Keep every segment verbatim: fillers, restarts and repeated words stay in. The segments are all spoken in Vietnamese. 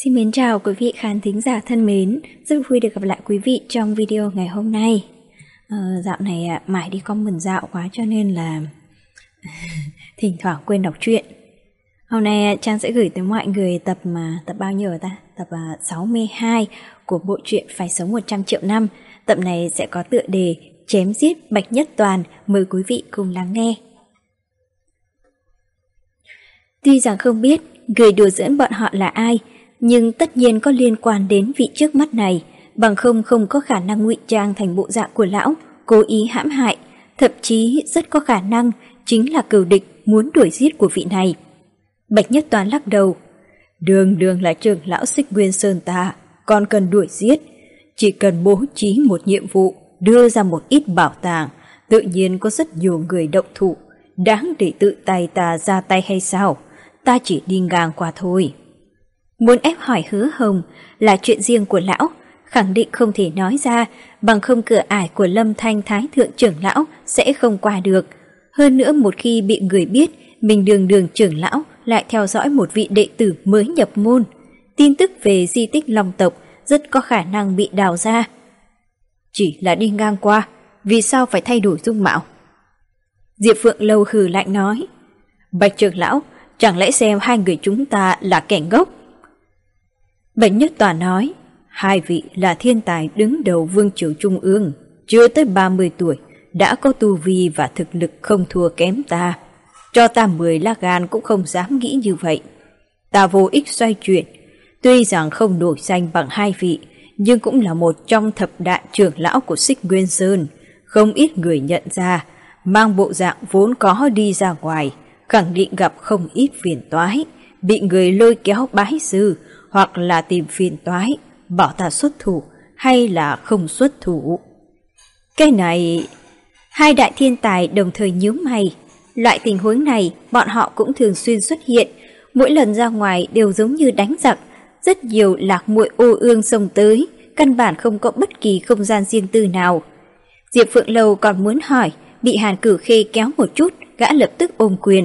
Xin mến chào quý vị khán thính giả thân mến, rất vui được gặp lại quý vị trong video ngày hôm nay. Ờ, dạo này à, mãi đi comment dạo quá cho nên là thỉnh thoảng quên đọc truyện. Hôm nay Trang sẽ gửi tới mọi người tập mà tập bao nhiêu ta? Tập à, sáu mươi hai của bộ truyện Phải Sống một trăm triệu năm. Tập này sẽ có tựa đề Chém giết Bạch Nhất Toàn, mời quý vị cùng lắng nghe. Tuy rằng không biết người đùa giỡn bọn họ là ai, nhưng tất nhiên có liên quan đến vị trước mắt này, bằng không không có khả năng ngụy trang thành bộ dạng của lão, cố ý hãm hại, thậm chí rất có khả năng chính là cừu địch muốn đuổi giết của vị này. Bạch Nhất Toán lắc đầu, đường đường là trưởng lão Xích Nguyên Sơn ta, còn cần đuổi giết, chỉ cần bố trí một nhiệm vụ, đưa ra một ít bảo tàng, tự nhiên có rất nhiều người động thủ, đáng để tự tay ta ra tay hay sao? Ta chỉ đi ngang qua thôi. Muốn ép hỏi Hứa Hồng là chuyện riêng của lão, khẳng định không thể nói ra, bằng không cửa ải của Lâm Thanh Thái Thượng trưởng lão sẽ không qua được. Hơn nữa một khi bị người biết mình đường đường trưởng lão lại theo dõi một vị đệ tử mới nhập môn, tin tức về di tích Long tộc rất có khả năng bị đào ra. Chỉ là đi ngang qua, vì sao phải thay đổi dung mạo? Diệp Phượng Lâu hừ lạnh nói, Bạch trưởng lão, chẳng lẽ xem hai người chúng ta là kẻ ngốc? Bạch Nhất Toàn nói, hai vị là thiên tài đứng đầu vương triều trung ương, chưa tới ba mươi tuổi, đã có tu vi và thực lực không thua kém ta. Cho ta mười lá gan cũng không dám nghĩ như vậy. Ta vô ích xoay chuyển, tuy rằng không nổi danh bằng hai vị, nhưng cũng là một trong thập đại trưởng lão của Xích Nguyên Sơn, không ít người nhận ra, mang bộ dạng vốn có đi ra ngoài, khẳng định gặp không ít phiền toái, bị người lôi kéo bái sư, hoặc là tìm phiền toái, bảo ta xuất thủ hay là không xuất thủ. Cái này, hai đại thiên tài đồng thời nhíu mày. Loại tình huống này bọn họ cũng thường xuyên xuất hiện, mỗi lần ra ngoài đều giống như đánh giặc, rất nhiều lạc muội ô ương xông tới, căn bản không có bất kỳ không gian riêng tư nào. Diệp Phượng Lâu còn muốn hỏi, bị Hàn Cửu Khê kéo một chút, gã lập tức ôm quyền.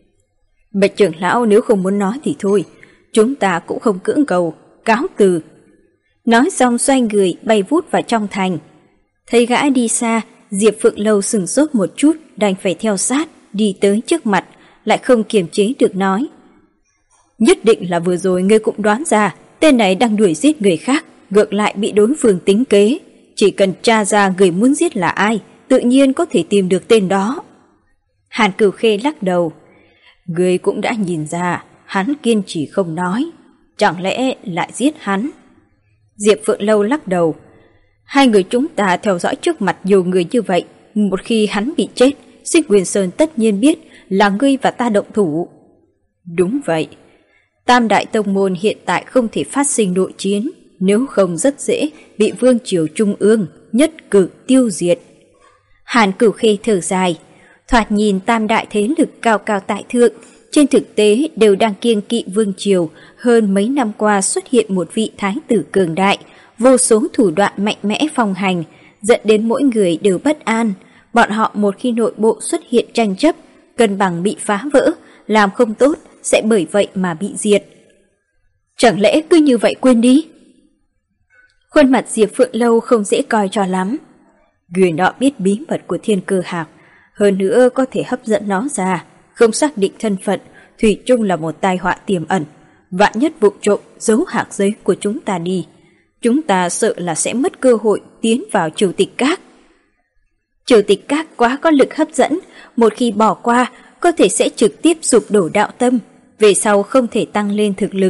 Bạch trưởng lão nếu không muốn nói thì thôi, chúng ta cũng không cưỡng cầu, cáo từ. Nói xong xoay người bay vút vào trong thành. Thấy gã đi xa, Diệp Phượng Lâu sừng sốt một chút, đành phải theo sát, đi tới trước mặt, lại không kiềm chế được nói. Nhất định là vừa rồi ngươi cũng đoán ra, tên này đang đuổi giết người khác, ngược lại bị đối phương tính kế. Chỉ cần tra ra người muốn giết là ai, tự nhiên có thể tìm được tên đó. Hàn Cửu Khê lắc đầu. Ngươi cũng đã nhìn ra, hắn kiên trì không nói, chẳng lẽ lại giết hắn? Diệp Phượng Lâu lắc đầu. Hai người chúng ta theo dõi trước mặt nhiều người như vậy, một khi hắn bị chết, Xích Nguyên Sơn tất nhiên biết là ngươi và ta động thủ. Đúng vậy. Tam đại tông môn hiện tại không thể phát sinh nội chiến, nếu không rất dễ bị vương triều trung ương nhất cử tiêu diệt. Hàn Cửu Khê thở dài, thoạt nhìn tam đại thế lực cao cao tại thượng, trên thực tế đều đang kiêng kỵ vương triều. Hơn mấy năm qua xuất hiện một vị thái tử cường đại, vô số thủ đoạn mạnh mẽ phong hành, dẫn đến mỗi người đều bất an. Bọn họ một khi nội bộ xuất hiện tranh chấp, cân bằng bị phá vỡ, làm không tốt sẽ bởi vậy mà bị diệt. Chẳng lẽ cứ như vậy quên đi? Khuôn mặt Diệp Phượng Lâu không dễ coi cho lắm. Người nọ biết bí mật của Thiên Cơ Hạc, hơn nữa có thể hấp dẫn nó ra, không xác định thân phận, thủy chung là một tai họa tiềm ẩn. Vạn nhất vụ trộm giấu hạc giấy của chúng ta đi, chúng ta sợ là sẽ mất cơ hội tiến vào Triều Tịch Các. Triều Tịch Các quá có lực hấp dẫn, một khi bỏ qua có thể sẽ trực tiếp sụp đổ đạo tâm, về sau không thể tăng lên thực lực.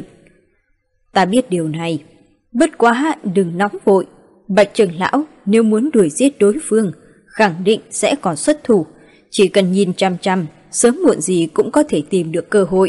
Ta biết điều này, bất quá đừng nóng vội. Bạch trưởng lão nếu muốn đuổi giết đối phương, khẳng định sẽ còn xuất thủ, chỉ cần nhìn chăm chăm, sớm muộn gì cũng có thể tìm được cơ hội.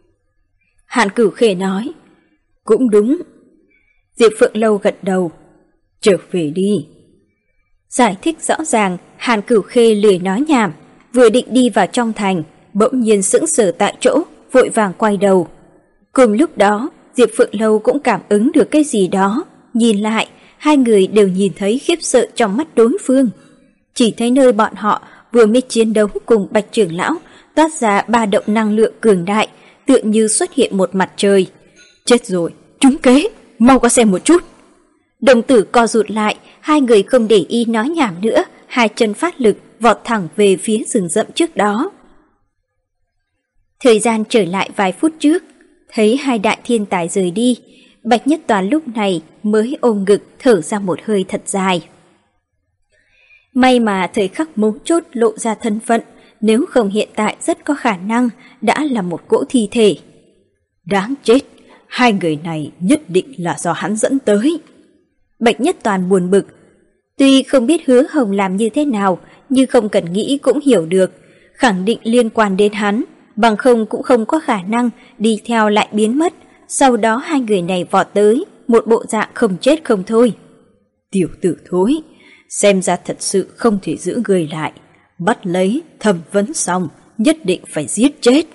Hàn Cửu Khê nói, cũng đúng. Diệp Phượng Lâu gật đầu, trở về đi. Giải thích rõ ràng, Hàn Cửu Khê lười nói nhảm, vừa định đi vào trong thành, bỗng nhiên sững sờ tại chỗ, vội vàng quay đầu. Cùng lúc đó, Diệp Phượng Lâu cũng cảm ứng được cái gì đó, nhìn lại, hai người đều nhìn thấy khiếp sợ trong mắt đối phương. Chỉ thấy nơi bọn họ vừa mới chiến đấu cùng Bạch trưởng lão, toát ra ba động năng lượng cường đại, tựa như xuất hiện một mặt trời. Chết rồi, trúng kế, mau qua xem một chút. Đồng tử co rụt lại, hai người không để ý nói nhảm nữa, hai chân phát lực vọt thẳng về phía rừng rậm trước đó. Thời gian trở lại vài phút trước, thấy hai đại thiên tài rời đi, Bạch Nhất Toàn lúc này mới ôm ngực thở ra một hơi thật dài. May mà thời khắc mấu chốt lộ ra thân phận, nếu không hiện tại rất có khả năng đã là một cỗ thi thể. Đáng chết, hai người này nhất định là do hắn dẫn tới. Bạch Nhất Toàn buồn bực. Tuy không biết Hứa Hồng làm như thế nào, nhưng không cần nghĩ cũng hiểu được, khẳng định liên quan đến hắn, bằng không cũng không có khả năng đi theo lại biến mất. Sau đó hai người này vọt tới, một bộ dạng không chết không thôi. Tiểu tử thối, xem ra thật sự không thể giữ người lại, bắt lấy, thẩm vấn xong, nhất định phải giết chết.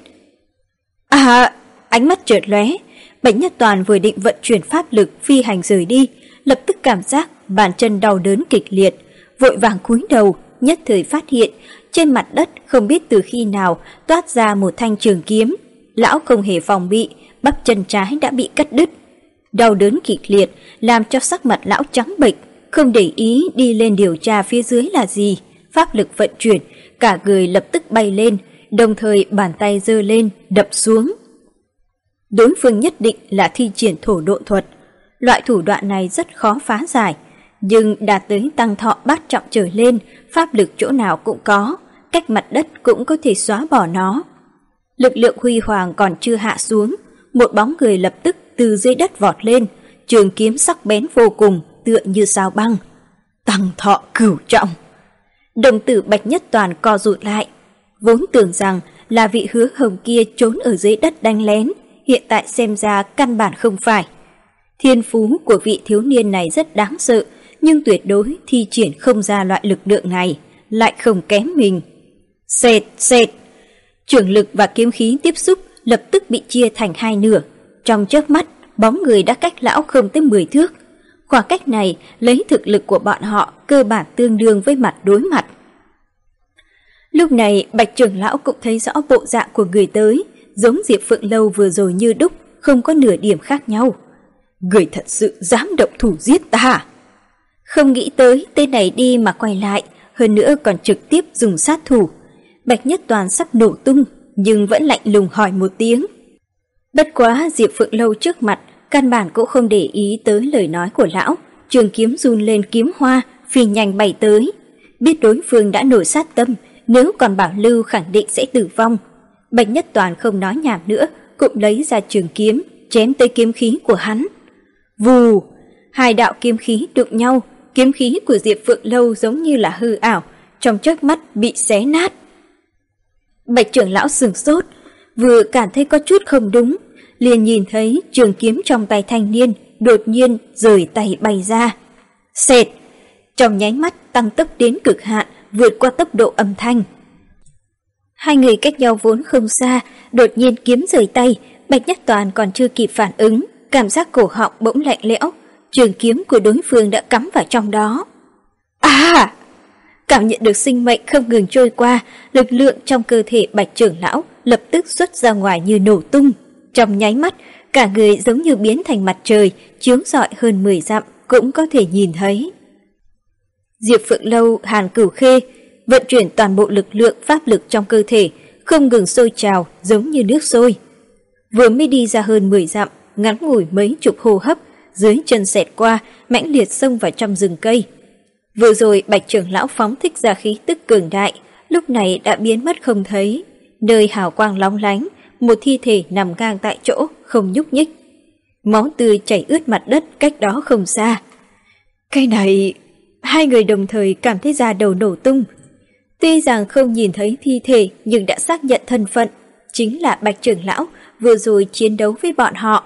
À, ánh mắt chợt lóe, Bạch Nhất Toàn vừa định vận chuyển pháp lực phi hành rời đi, lập tức cảm giác bàn chân đau đớn kịch liệt, vội vàng cúi đầu, nhất thời phát hiện trên mặt đất không biết từ khi nào toát ra một thanh trường kiếm. Lão không hề phòng bị, bắp chân trái đã bị cắt đứt. Đau đớn kịch liệt làm cho sắc mặt lão trắng bệch, không để ý đi lên điều tra phía dưới là gì. Pháp lực vận chuyển, cả người lập tức bay lên, đồng thời bàn tay giơ lên, đập xuống. Đối phương nhất định là thi triển thổ độ thuật. Loại thủ đoạn này rất khó phá giải, nhưng đạt tới tăng thọ bát trọng trở lên, pháp lực chỗ nào cũng có, cách mặt đất cũng có thể xóa bỏ nó. Lực lượng huy hoàng còn chưa hạ xuống, một bóng người lập tức từ dưới đất vọt lên, trường kiếm sắc bén vô cùng, tựa như sao băng. Tăng thọ cửu trọng. Đồng tử Bạch Nhất Toàn co rụt lại, vốn tưởng rằng là vị Hứa Hồng kia trốn ở dưới đất đánh lén, hiện tại xem ra căn bản không phải. Thiên phú của vị thiếu niên này rất đáng sợ, nhưng tuyệt đối thi triển không ra loại lực lượng này, lại không kém mình. Xệt xệt, trường lực và kiếm khí tiếp xúc lập tức bị chia thành hai nửa. Trong chớp mắt, bóng người đã cách lão không tới mười thước. Khoảng cách này lấy thực lực của bọn họ cơ bản tương đương với mặt đối mặt. Lúc này Bạch trưởng lão cũng thấy rõ bộ dạng của người tới, giống Diệp Phượng Lâu vừa rồi như đúc, không có nửa điểm khác nhau. Người thật sự dám động thủ giết ta. Không nghĩ tới tên này đi mà quay lại, hơn nữa còn trực tiếp dùng sát thủ. Bạch Nhất Toàn sắp nổ tung, nhưng vẫn lạnh lùng hỏi một tiếng. Bất quá Diệp Phượng Lâu trước mặt, căn bản cũng không để ý tới lời nói của lão, trường kiếm run lên kiếm hoa, phi nhanh bay tới. Biết đối phương đã nổi sát tâm, nếu còn bảo lưu khẳng định sẽ tử vong. Bạch Nhất Toàn không nói nhảm nữa, cũng lấy ra trường kiếm, chém tới kiếm khí của hắn. Vù, hai đạo kiếm khí đụng nhau, kiếm khí của Diệp Phượng Lâu giống như là hư ảo, trong chớp mắt bị xé nát. Bạch trưởng lão sửng sốt, vừa cảm thấy có chút không đúng, liền nhìn thấy trường kiếm trong tay thanh niên đột nhiên rời tay bay ra. Xẹt, trong nháy mắt tăng tốc đến cực hạn, vượt qua tốc độ âm thanh. Hai người cách nhau vốn không xa, đột nhiên kiếm rời tay, Bạch Nhất Toàn còn chưa kịp phản ứng, cảm giác cổ họng bỗng lạnh lẽo, trường kiếm của đối phương đã cắm vào trong đó. À! Cảm nhận được sinh mệnh không ngừng trôi qua, lực lượng trong cơ thể Bạch trưởng lão lập tức xuất ra ngoài như nổ tung. Trong nháy mắt, cả người giống như biến thành mặt trời, chiếu rọi hơn mười dặm cũng có thể nhìn thấy. Diệp Phượng Lâu, Hàn Cửu Khê vận chuyển toàn bộ lực lượng pháp lực trong cơ thể, không ngừng sôi trào giống như nước sôi. Vừa mới đi ra hơn mười dặm, ngắn ngủi mấy chục hô hấp, dưới chân xẹt qua, mãnh liệt xông vào trong rừng cây. Vừa rồi Bạch trưởng lão phóng thích ra khí tức cường đại, lúc này đã biến mất không thấy. Nơi hào quang lóng lánh, một thi thể nằm ngang tại chỗ, không nhúc nhích. Máu tươi chảy ướt mặt đất cách đó không xa. Cái này... Hai người đồng thời cảm thấy da đầu nổ tung. Tuy rằng không nhìn thấy thi thể nhưng đã xác nhận thân phận, chính là Bạch trưởng lão vừa rồi chiến đấu với bọn họ.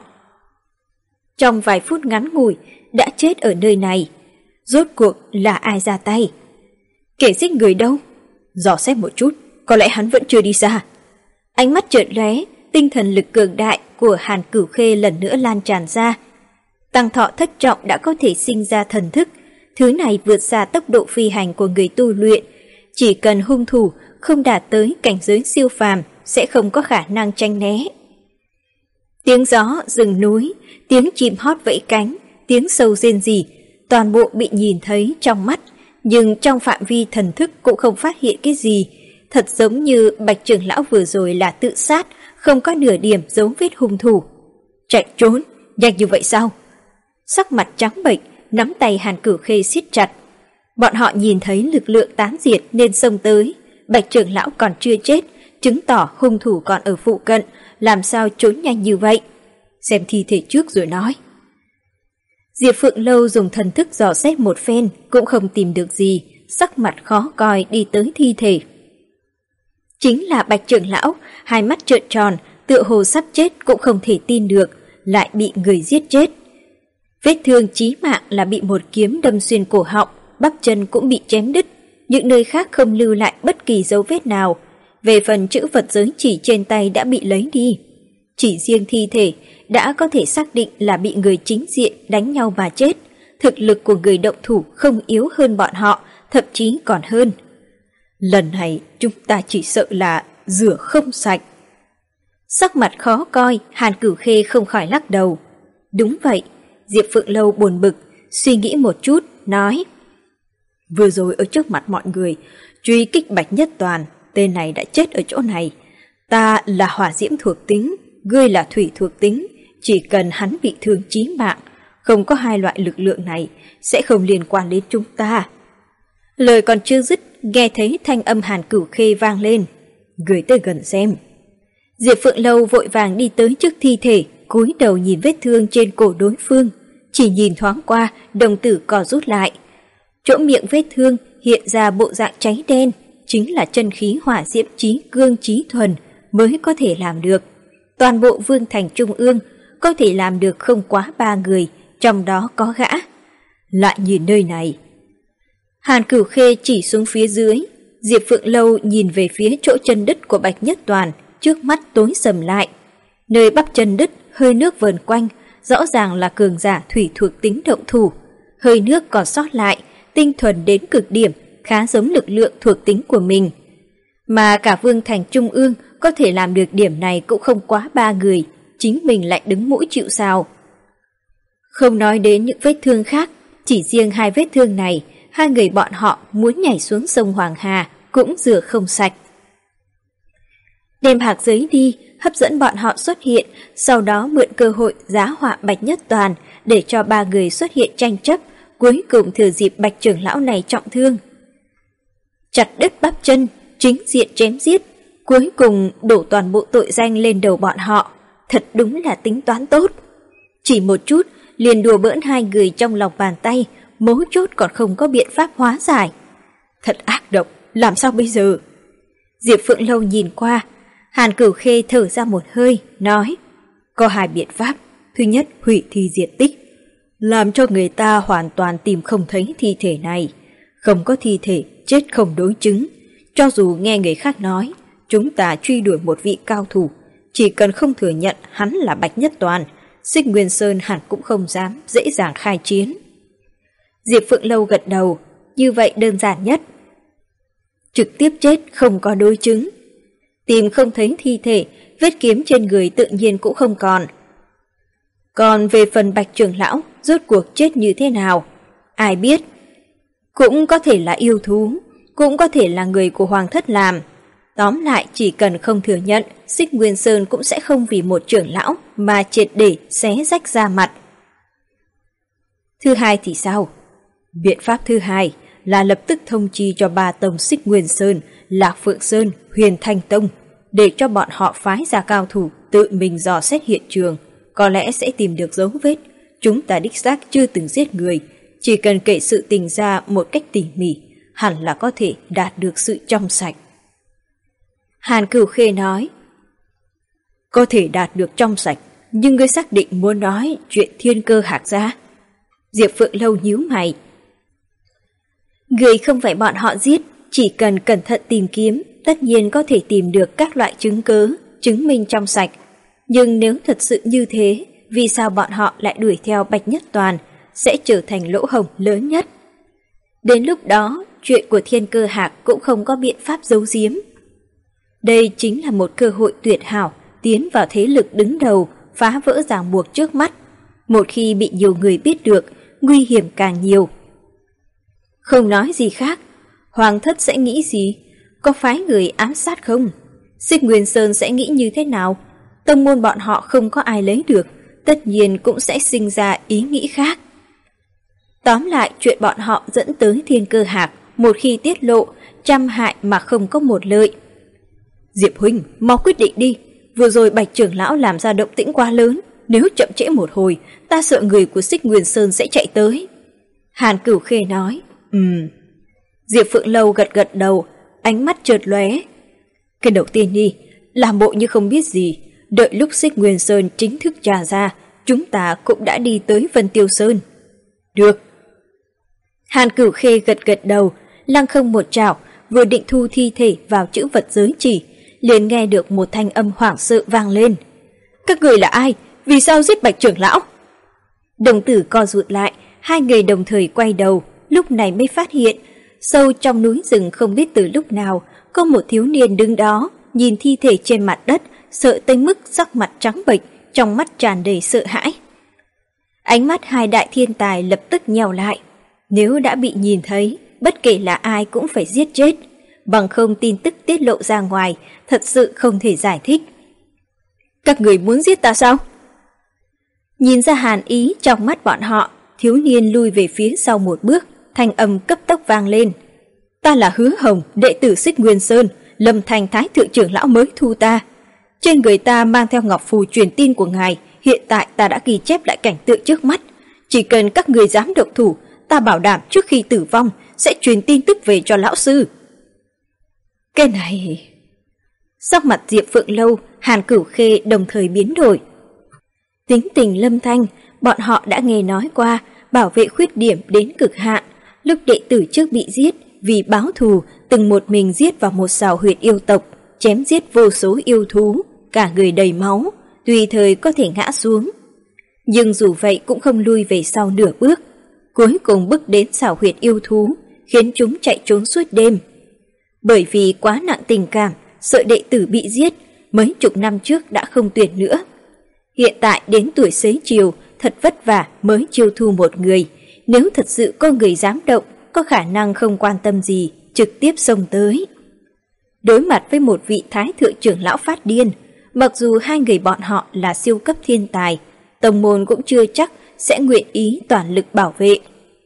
Trong vài phút ngắn ngủi đã chết ở nơi này. Rốt cuộc là ai ra tay? Kẻ giết người đâu? Dò xét một chút, có lẽ hắn vẫn chưa đi xa. Ánh mắt chợt lóe, tinh thần lực cường đại của Hàn Cửu Khê lần nữa lan tràn ra. Tăng thọ thất trọng đã có thể sinh ra thần thức. Thứ này vượt xa tốc độ phi hành của người tu luyện. Chỉ cần hung thủ không đạt tới cảnh giới siêu phàm sẽ không có khả năng tránh né. Tiếng gió rừng núi, tiếng chim hót vẫy cánh, tiếng sâu rên rỉ, toàn bộ bị nhìn thấy trong mắt, nhưng trong phạm vi thần thức cũng không phát hiện cái gì. Thật giống như Bạch trưởng lão vừa rồi là tự sát, không có nửa điểm dấu vết hung thủ. Chạy trốn, nhanh như vậy sao? Sắc mặt trắng bệch, nắm tay Hàn Cửu Khê siết chặt. Bọn họ nhìn thấy lực lượng tán diệt nên xông tới. Bạch trưởng lão còn chưa chết, chứng tỏ hung thủ còn ở phụ cận, làm sao trốn nhanh như vậy? Xem thi thể trước rồi nói. Diệp Phượng Lâu dùng thần thức dò xét một phen, cũng không tìm được gì, sắc mặt khó coi đi tới thi thể. Chính là Bạch trưởng lão, hai mắt trợn tròn, tựa hồ sắp chết cũng không thể tin được, lại bị người giết chết. Vết thương chí mạng là bị một kiếm đâm xuyên cổ họng, bắp chân cũng bị chém đứt, những nơi khác không lưu lại bất kỳ dấu vết nào. Về phần chữ vật giới chỉ trên tay đã bị lấy đi. Chỉ riêng thi thể đã có thể xác định là bị người chính diện đánh nhau mà chết. Thực lực của người động thủ không yếu hơn bọn họ, thậm chí còn hơn. Lần này chúng ta chỉ sợ là rửa không sạch. Sắc mặt khó coi, Hàn Cửu Khê không khỏi lắc đầu. Đúng vậy, Diệp Phượng Lâu buồn bực, suy nghĩ một chút, nói. Vừa rồi ở trước mặt mọi người, truy kích Bạch Nhất Toàn, tên này đã chết ở chỗ này. Ta là hỏa diễm thuộc tính, ngươi là thủy thuộc tính, chỉ cần hắn bị thương chí mạng, không có hai loại lực lượng này sẽ không liên quan đến chúng ta. Lời còn chưa dứt, nghe thấy thanh âm Hàn Cửu Khê vang lên. Gửi tới gần xem. Diệp Phượng Lâu vội vàng đi tới trước thi thể, cúi đầu nhìn vết thương trên cổ đối phương, chỉ nhìn thoáng qua, đồng tử co rút lại. Chỗ miệng vết thương hiện ra bộ dạng cháy đen, chính là chân khí hỏa diễm chí cương chí thuần mới có thể làm được. Toàn bộ vương thành trung ương có thể làm được không quá ba người, trong đó có gã. Lại nhìn nơi này. Hàn Cửu Khê chỉ xuống phía dưới, Diệp Phượng Lâu nhìn về phía chỗ chân đứt của Bạch Nhất Toàn, trước mắt tối sầm lại. Nơi bắp chân đứt, hơi nước vờn quanh, rõ ràng là cường giả thủy thuộc tính động thủ. Hơi nước còn sót lại, tinh thuần đến cực điểm, khá giống lực lượng thuộc tính của mình. Mà cả vương thành trung ương có thể làm được điểm này cũng không quá ba người, chính mình lại đứng mũi chịu sào. Không nói đến những vết thương khác, chỉ riêng hai vết thương này, hai người bọn họ muốn nhảy xuống sông Hoàng Hà cũng rửa không sạch. Đem hạc giấy đi, hấp dẫn bọn họ xuất hiện, sau đó mượn cơ hội giá họa Bạch Nhất Toàn để cho ba người xuất hiện tranh chấp, cuối cùng thừa dịp Bạch trưởng lão này trọng thương. Chặt đứt bắp chân, chính diện chém giết, cuối cùng đổ toàn bộ tội danh lên đầu bọn họ, thật đúng là tính toán tốt. Chỉ một chút, liền đùa bỡn hai người trong lòng bàn tay, mấu chốt còn không có biện pháp hóa giải. Thật ác độc, làm sao bây giờ? Diệp Phượng Lâu nhìn qua, Hàn Cửu Khê thở ra một hơi, nói, có hai biện pháp. Thứ nhất, hủy thi diệt tích, làm cho người ta hoàn toàn tìm không thấy thi thể này. Không có thi thể, chết không đối chứng. Cho dù nghe người khác nói, chúng ta truy đuổi một vị cao thủ, chỉ cần không thừa nhận hắn là Bạch Nhất Toàn, Xích Nguyên Sơn hẳn cũng không dám dễ dàng khai chiến. Diệp Phượng Lâu gật đầu, như vậy đơn giản nhất. Trực tiếp chết không có đối chứng. Tìm không thấy thi thể, vết kiếm trên người tự nhiên cũng không còn. Còn về phần Bạch trưởng lão, rốt cuộc chết như thế nào? Ai biết? Cũng có thể là yêu thú, cũng có thể là người của Hoàng thất làm. Tóm lại chỉ cần không thừa nhận, Xích Nguyên Sơn cũng sẽ không vì một trưởng lão mà triệt để xé rách da mặt. Thứ hai thì sao? Biện pháp thứ hai là lập tức thông chi cho ba tông Xích Nguyên Sơn, Lạc Phượng Sơn, Huyền Thanh Tông, để cho bọn họ phái ra cao thủ tự mình dò xét hiện trường, có lẽ sẽ tìm được dấu vết. Chúng ta đích xác chưa từng giết người, chỉ cần kể sự tình ra một cách tỉ mỉ, hẳn là có thể đạt được sự trong sạch. Hàn Cửu Khê nói, có thể đạt được trong sạch, nhưng ngươi xác định muốn nói chuyện Thiên Cơ Hạc Gia? Diệp Phượng Lâu nhíu mày. Người không phải bọn họ giết, chỉ cần cẩn thận tìm kiếm, tất nhiên có thể tìm được các loại chứng cớ, chứng minh trong sạch. Nhưng nếu thật sự như thế, vì sao bọn họ lại đuổi theo Bạch Nhất Toàn, sẽ trở thành lỗ hổng lớn nhất. Đến lúc đó, chuyện của Thiên Cơ Hạc cũng không có biện pháp giấu giếm. Đây chính là một cơ hội tuyệt hảo tiến vào thế lực đứng đầu, phá vỡ ràng buộc trước mắt. Một khi bị nhiều người biết được, nguy hiểm càng nhiều. Không nói gì khác, Hoàng thất sẽ nghĩ gì? Có phái người ám sát không? Xích Nguyên Sơn sẽ nghĩ như thế nào? Tông môn bọn họ không có ai lấy được, tất nhiên cũng sẽ sinh ra ý nghĩ khác. Tóm lại, chuyện bọn họ dẫn tới Thiên Cơ Hạp, một khi tiết lộ, trăm hại mà không có một lợi. Diệp huynh, mau quyết định đi. Vừa rồi Bạch trưởng lão làm ra động tĩnh quá lớn, nếu chậm trễ một hồi, ta sợ người của Xích Nguyên Sơn sẽ chạy tới. Hàn Cửu Khê nói. Ừm. Diệp Phượng Lâu gật gật đầu, ánh mắt chợt lóe. Cái đầu tiên đi, làm bộ như không biết gì, đợi lúc Xích Nguyên Sơn chính thức trà ra, chúng ta cũng đã đi tới Vân Tiêu Sơn. Được. Hàn Cửu Khê gật gật đầu, lăng không một trảo, vừa định thu thi thể vào chữ vật giới chỉ, liền nghe được một thanh âm hoảng sợ vang lên. Các người là ai? Vì sao giết Bạch trưởng lão? Đồng tử co rụt lại, hai người đồng thời quay đầu, lúc này mới phát hiện, sâu trong núi rừng không biết từ lúc nào, có một thiếu niên đứng đó, nhìn thi thể trên mặt đất, sợ tới mức sắc mặt trắng bệch, trong mắt tràn đầy sợ hãi. Ánh mắt hai đại thiên tài lập tức nheo lại. Nếu đã bị nhìn thấy, bất kể là ai cũng phải giết chết, bằng không tin tức tiết lộ ra ngoài, thật sự không thể giải thích. Các người muốn giết ta sao? Nhìn ra hàn ý trong mắt bọn họ, thiếu niên lui về phía sau một bước, thanh âm cấp tốc vang lên. Ta là Hứa Hồng, đệ tử Xích Nguyên Sơn, Lâm Thành Thái thượng trưởng lão mới thu ta. Trên người ta mang theo ngọc phù truyền tin của ngài, hiện tại ta đã ghi chép lại cảnh tượng trước mắt. Chỉ cần các người dám động thủ, ta bảo đảm trước khi tử vong sẽ truyền tin tức về cho lão sư. Cái này... Sắc mặt Diệp Phượng Lâu, Hàn Cửu Khê đồng thời biến đổi. Tính tình Lâm Thanh, bọn họ đã nghe nói qua, bảo vệ khuyết điểm đến cực hạn. Lúc đệ tử trước bị giết, vì báo thù, từng một mình giết vào một sào huyệt yêu tộc, chém giết vô số yêu thú, cả người đầy máu, tùy thời có thể ngã xuống. Nhưng dù vậy cũng không lui về sau nửa bước, cuối cùng bước đến sào huyệt yêu thú, khiến chúng chạy trốn suốt đêm. Bởi vì quá nặng tình cảm, sợ đệ tử bị giết, mấy chục năm trước đã không tuyển nữa. Hiện tại đến tuổi xế chiều, thật vất vả mới chiêu thu một người, nếu thật sự có người dám động, có khả năng không quan tâm gì, trực tiếp xông tới. Đối mặt với một vị thái thượng trưởng lão phát điên, mặc dù hai người bọn họ là siêu cấp thiên tài, tông môn cũng chưa chắc sẽ nguyện ý toàn lực bảo vệ.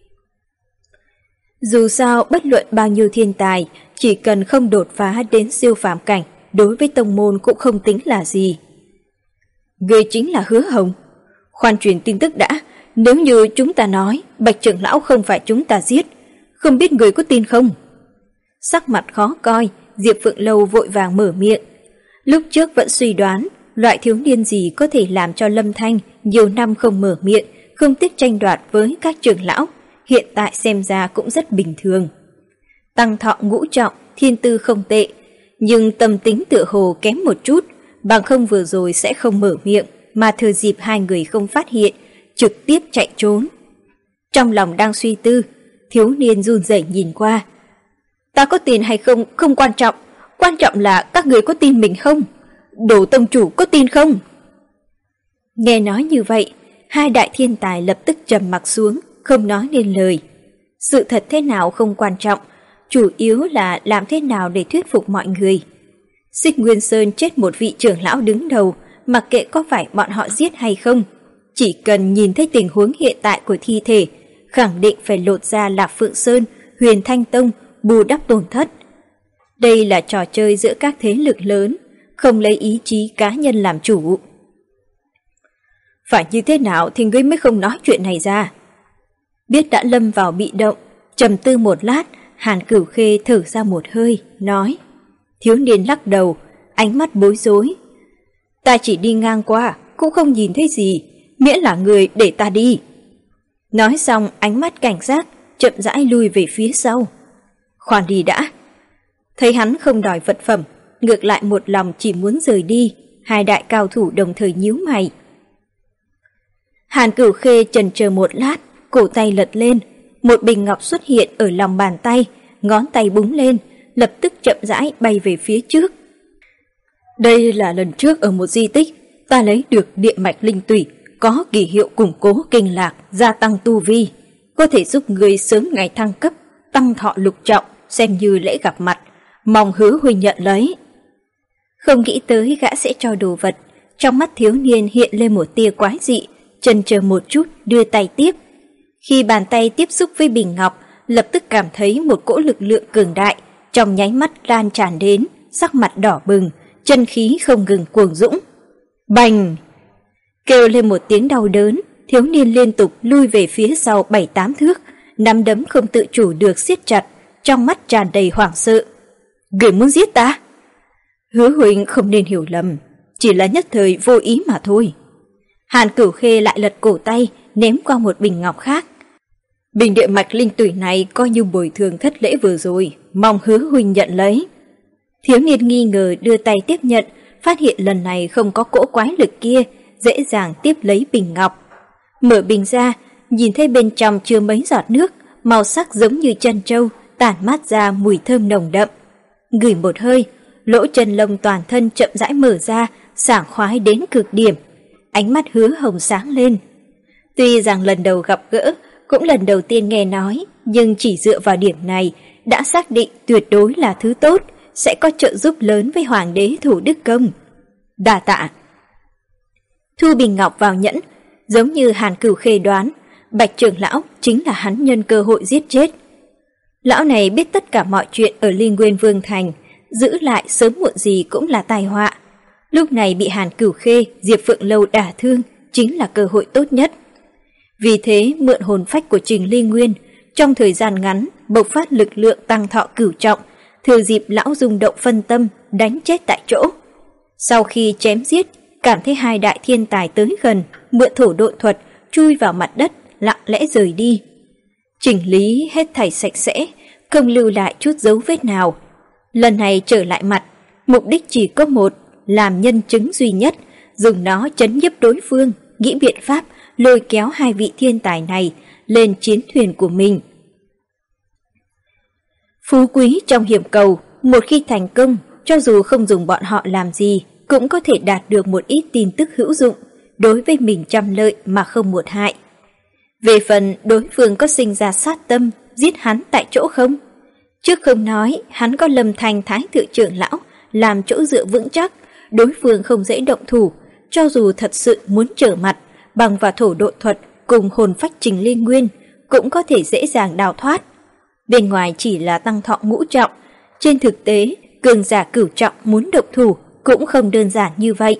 Dù sao bất luận bao nhiêu thiên tài, chỉ cần không đột phá đến siêu phàm cảnh, đối với tông môn cũng không tính là gì. Người chính là Hứa Hồng. Khoan truyền tin tức đã, nếu như chúng ta nói Bạch trưởng lão không phải chúng ta giết, không biết người có tin không? Sắc mặt khó coi, Diệp Phượng Lâu vội vàng mở miệng. Lúc trước vẫn suy đoán loại thiếu niên gì có thể làm cho Lâm Thanh nhiều năm không mở miệng, không tiếc tranh đoạt với các trưởng lão, hiện tại xem ra cũng rất bình thường. Tăng thọ ngũ trọng, thiên tư không tệ, nhưng tâm tính tựa hồ kém một chút, bằng không vừa rồi sẽ không mở miệng, mà thừa dịp hai người không phát hiện, trực tiếp chạy trốn. Trong lòng đang suy tư, thiếu niên run rẩy nhìn qua. Ta có tin hay không không quan trọng, quan trọng là các người có tin mình không? Đồ tông chủ có tin không? Nghe nói như vậy, hai đại thiên tài lập tức trầm mặc xuống, không nói nên lời. Sự thật thế nào không quan trọng, chủ yếu là làm thế nào để thuyết phục mọi người. Xích Nguyên Sơn chết một vị trưởng lão đứng đầu, mặc kệ có phải bọn họ giết hay không, chỉ cần nhìn thấy tình huống hiện tại của thi thể, khẳng định phải lột ra Lạc Phượng Sơn, Huyền Thanh Tông, bù đắp tổn thất. Đây là trò chơi giữa các thế lực lớn, không lấy ý chí cá nhân làm chủ. Phải như thế nào thì ngươi mới không nói chuyện này ra? Biết đã lâm vào bị động, trầm tư một lát, Hàn Cửu Khê thở ra một hơi, nói. Thiếu niên lắc đầu, ánh mắt bối rối. Ta chỉ đi ngang qua, cũng không nhìn thấy gì, miễn là người để ta đi. Nói xong ánh mắt cảnh giác, chậm rãi lui về phía sau. Khoan đi đã. Thấy hắn không đòi vật phẩm, ngược lại một lòng chỉ muốn rời đi, hai đại cao thủ đồng thời nhíu mày. Hàn Cửu Khê chần chờ một lát, cổ tay lật lên, một bình ngọc xuất hiện ở lòng bàn tay, ngón tay búng lên, lập tức chậm rãi bay về phía trước. Đây là lần trước ở một di tích, ta lấy được địa mạch linh tủy, có kỳ hiệu củng cố kinh lạc, gia tăng tu vi, có thể giúp người sớm ngày thăng cấp, tăng thọ lục trọng, xem như lễ gặp mặt, mong Hứa huynh nhận lấy. Không nghĩ tới gã sẽ cho đồ vật, trong mắt thiếu niên hiện lên một tia quái dị, chần chờ một chút đưa tay tiếp. Khi bàn tay tiếp xúc với bình ngọc, lập tức cảm thấy một cỗ lực lượng cường đại, trong nháy mắt lan tràn đến, sắc mặt đỏ bừng, chân khí không ngừng cuồng dũng. Bành! Kêu lên một tiếng đau đớn, thiếu niên liên tục lui về phía sau bảy tám thước, nắm đấm không tự chủ được siết chặt, trong mắt tràn đầy hoảng sợ. Người muốn giết ta? Hứa huynh không nên hiểu lầm, chỉ là nhất thời vô ý mà thôi. Hàn Cửu Khê lại lật cổ tay, ném qua một bình ngọc khác. Bình địa mạch linh tủy này coi như bồi thường thất lễ vừa rồi, mong Hứa huynh nhận lấy. Thiếu niên nghi ngờ đưa tay tiếp nhận, phát hiện lần này không có cỗ quái lực kia, dễ dàng tiếp lấy bình ngọc. Mở bình ra, nhìn thấy bên trong chưa mấy giọt nước, màu sắc giống như chân trâu, tản mát ra mùi thơm nồng đậm. Ngửi một hơi, lỗ chân lông toàn thân chậm rãi mở ra, sảng khoái đến cực điểm. Ánh mắt Hứa Hồng sáng lên. Tuy rằng lần đầu gặp gỡ, cũng lần đầu tiên nghe nói, nhưng chỉ dựa vào điểm này, đã xác định tuyệt đối là thứ tốt, sẽ có trợ giúp lớn với Hoàng đế Thủ Đức Công. Đa tạ. Thu bình ngọc vào nhẫn, giống như Hàn Cửu Khê đoán, Bạch trưởng lão chính là hắn nhân cơ hội giết chết. Lão này biết tất cả mọi chuyện ở Linh Nguyên Vương Thành, giữ lại sớm muộn gì cũng là tai họa. Lúc này bị Hàn Cửu Khê, Diệp Phượng Lâu đả thương, chính là cơ hội tốt nhất. Vì thế mượn hồn phách của Trình Ly Nguyên, trong thời gian ngắn bộc phát lực lượng tăng thọ cửu trọng, thừa dịp lão rung động phân tâm, đánh chết tại chỗ. Sau khi chém giết, cảm thấy hai đại thiên tài tới gần, mượn thổ độn thuật, chui vào mặt đất, lặng lẽ rời đi. Chỉnh lý hết thảy sạch sẽ, không lưu lại chút dấu vết nào. Lần này trở lại mặt, mục đích chỉ có một, làm nhân chứng duy nhất, dùng nó trấn nhiếp đối phương, nghĩ biện pháp lôi kéo hai vị thiên tài này lên chiến thuyền của mình. Phú quý trong hiểm cầu, một khi thành công, cho dù không dùng bọn họ làm gì, cũng có thể đạt được một ít tin tức hữu dụng, đối với mình trăm lợi mà không một hại. Về phần đối phương có sinh ra sát tâm, giết hắn tại chỗ không? Trước không nói, hắn có Lâm Thành Thái Thượng trưởng lão làm chỗ dựa vững chắc, đối phương không dễ động thủ, cho dù thật sự muốn trở mặt, bằng vào thổ độ thuật cùng hồn phách Trình Liên Nguyên, cũng có thể dễ dàng đào thoát. Bên ngoài chỉ là tăng thọ ngũ trọng, trên thực tế, cường giả cửu trọng muốn động thủ cũng không đơn giản như vậy.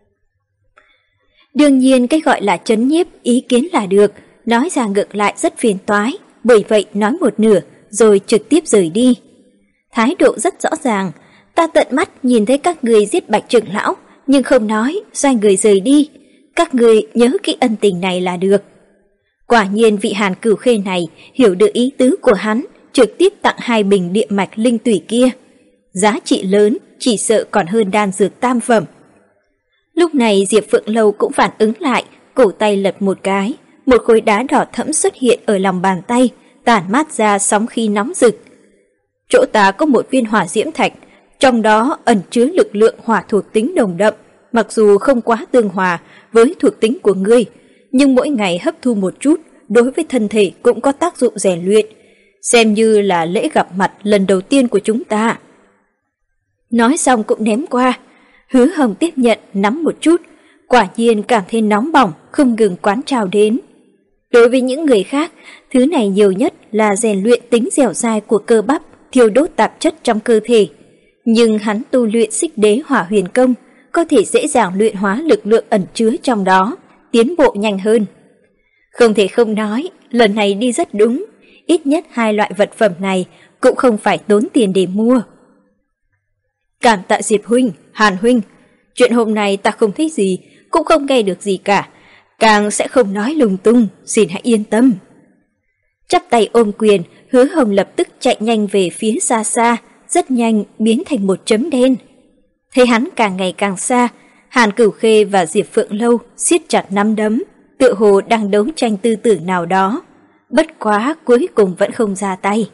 Đương nhiên cái gọi là trấn nhiếp ý kiến là được, nói ra ngược lại rất phiền toái, bởi vậy nói một nửa rồi trực tiếp rời đi. Thái độ rất rõ ràng, ta tận mắt nhìn thấy các người giết Bạch trưởng lão, nhưng không nói, xoay người rời đi. Các người nhớ kỹ ân tình này là được. Quả nhiên vị Hàn Cửu Khê này hiểu được ý tứ của hắn, trực tiếp tặng hai bình địa mạch linh tủy kia. Giá trị lớn, chỉ sợ còn hơn đan dược tam phẩm. Lúc này Diệp Phượng Lâu cũng phản ứng lại, cổ tay lật một cái, một khối đá đỏ thẫm xuất hiện ở lòng bàn tay, tản mát ra sóng khí nóng rực. Chỗ ta có một viên hỏa diễm thạch, trong đó ẩn chứa lực lượng hỏa thuộc tính nồng đậm, mặc dù không quá tương hòa với thuộc tính của ngươi, nhưng mỗi ngày hấp thu một chút, đối với thân thể cũng có tác dụng rèn luyện, xem như là lễ gặp mặt lần đầu tiên của chúng ta. Nói xong cũng ném qua, Hứa Hồng tiếp nhận nắm một chút, quả nhiên cảm thấy nóng bỏng, không ngừng quán trào đến. Đối với những người khác, thứ này nhiều nhất là rèn luyện tính dẻo dai của cơ bắp, thiêu đốt tạp chất trong cơ thể. Nhưng hắn tu luyện Xích Đế Hỏa Huyền Công, có thể dễ dàng luyện hóa lực lượng ẩn chứa trong đó, tiến bộ nhanh hơn. Không thể không nói, lần này đi rất đúng, ít nhất hai loại vật phẩm này cũng không phải tốn tiền để mua. Cảm tạ Diệp huynh, Hàn huynh, chuyện hôm nay ta không thích gì, cũng không nghe được gì cả, càng sẽ không nói lung tung, xin hãy yên tâm. Chắp tay ôm quyền, Hứa Hồng lập tức chạy nhanh về phía xa xa, rất nhanh biến thành một chấm đen. Thấy hắn càng ngày càng xa, Hàn Cửu Khê và Diệp Phượng Lâu siết chặt nắm đấm, tựa hồ đang đấu tranh tư tưởng nào đó. Bất quá cuối cùng vẫn không ra tay.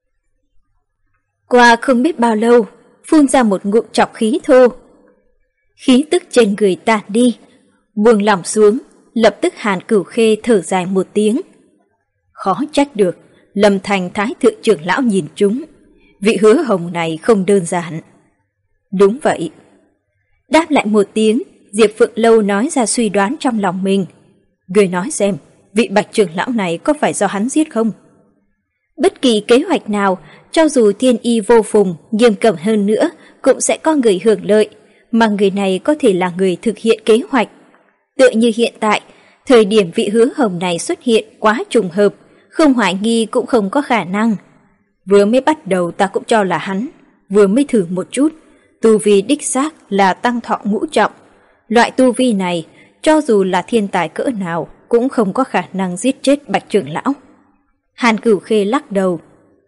Qua không biết bao lâu, phun ra một ngụm trọc khí thô. Khí tức trên người tản đi, buông lỏng xuống, lập tức Hàn Cửu Khê thở dài một tiếng. Khó trách được, Lâm Thành Thái thượng trưởng lão nhìn chúng, vị Hứa Hồng này không đơn giản. Đúng vậy. Đáp lại một tiếng, Diệp Phượng Lâu nói ra suy đoán trong lòng mình. Người nói xem, vị Bạch trưởng lão này có phải do hắn giết không? Bất kỳ kế hoạch nào, cho dù thiên y vô phùng, nghiêm cẩn hơn nữa, cũng sẽ có người hưởng lợi, mà người này có thể là người thực hiện kế hoạch. Tựa như hiện tại, thời điểm vị Hứa Hồng này xuất hiện quá trùng hợp, không hoài nghi cũng không có khả năng. Vừa mới bắt đầu ta cũng cho là hắn, vừa mới thử một chút, tu vi đích xác là tăng thọ ngũ trọng. Loại tu vi này, cho dù là thiên tài cỡ nào, cũng không có khả năng giết chết Bạch trưởng lão. Hàn Cửu Khê lắc đầu.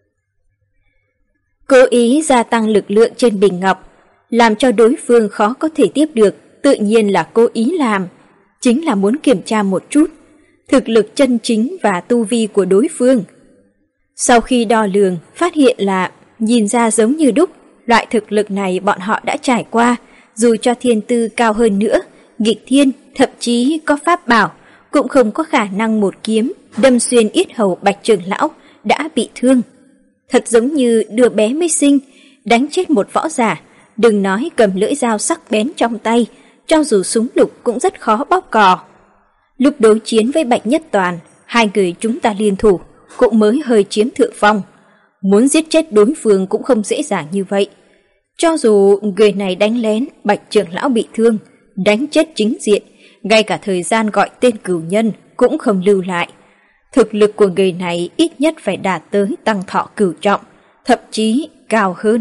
Cố ý gia tăng lực lượng trên bình ngọc, làm cho đối phương khó có thể tiếp được, tự nhiên là cố ý làm, chính là muốn kiểm tra một chút thực lực chân chính và tu vi của đối phương. Sau khi đo lường, phát hiện là nhìn ra giống như đúc, loại thực lực này bọn họ đã trải qua, dù cho thiên tư cao hơn nữa, nghịch thiên, thậm chí có pháp bảo, cũng không có khả năng một kiếm đâm xuyên yết hầu Bạch trưởng lão đã bị thương. Thật giống như đứa bé mới sinh, đánh chết một võ giả, đừng nói cầm lưỡi dao sắc bén trong tay, cho dù súng lục cũng rất khó bóp cò. Lúc đối chiến với Bạch Nhất Toàn, hai người chúng ta liên thủ, cũng mới hơi chiếm thượng phong. Muốn giết chết đối phương cũng không dễ dàng như vậy. Cho dù người này đánh lén, Bạch trưởng lão bị thương, đánh chết chính diện, ngay cả thời gian gọi tên cửu nhân cũng không lưu lại. Thực lực của người này ít nhất phải đạt tới tăng thọ cửu trọng, thậm chí cao hơn.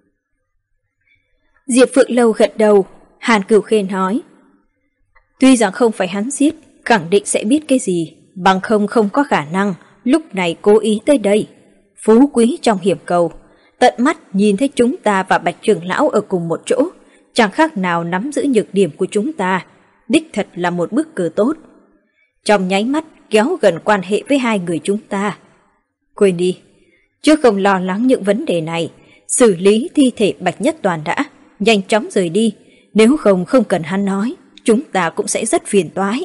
Diệp Phượng Lâu gật đầu, Hàn Cửu Khê nói. Tuy rằng không phải hắn giết, khẳng định sẽ biết cái gì, bằng không không có khả năng lúc này cố ý tới đây. Phú quý trong hiểm cầu, tận mắt nhìn thấy chúng ta và Bạch trưởng lão ở cùng một chỗ, chẳng khác nào nắm giữ nhược điểm của chúng ta, đích thật là một bước cờ tốt. Trong nháy mắt kéo gần quan hệ với hai người chúng ta. Quên đi, chứ không lo lắng những vấn đề này, xử lý thi thể Bạch Nhất Toàn đã, nhanh chóng rời đi, nếu không không cần hắn nói, chúng ta cũng sẽ rất phiền toái.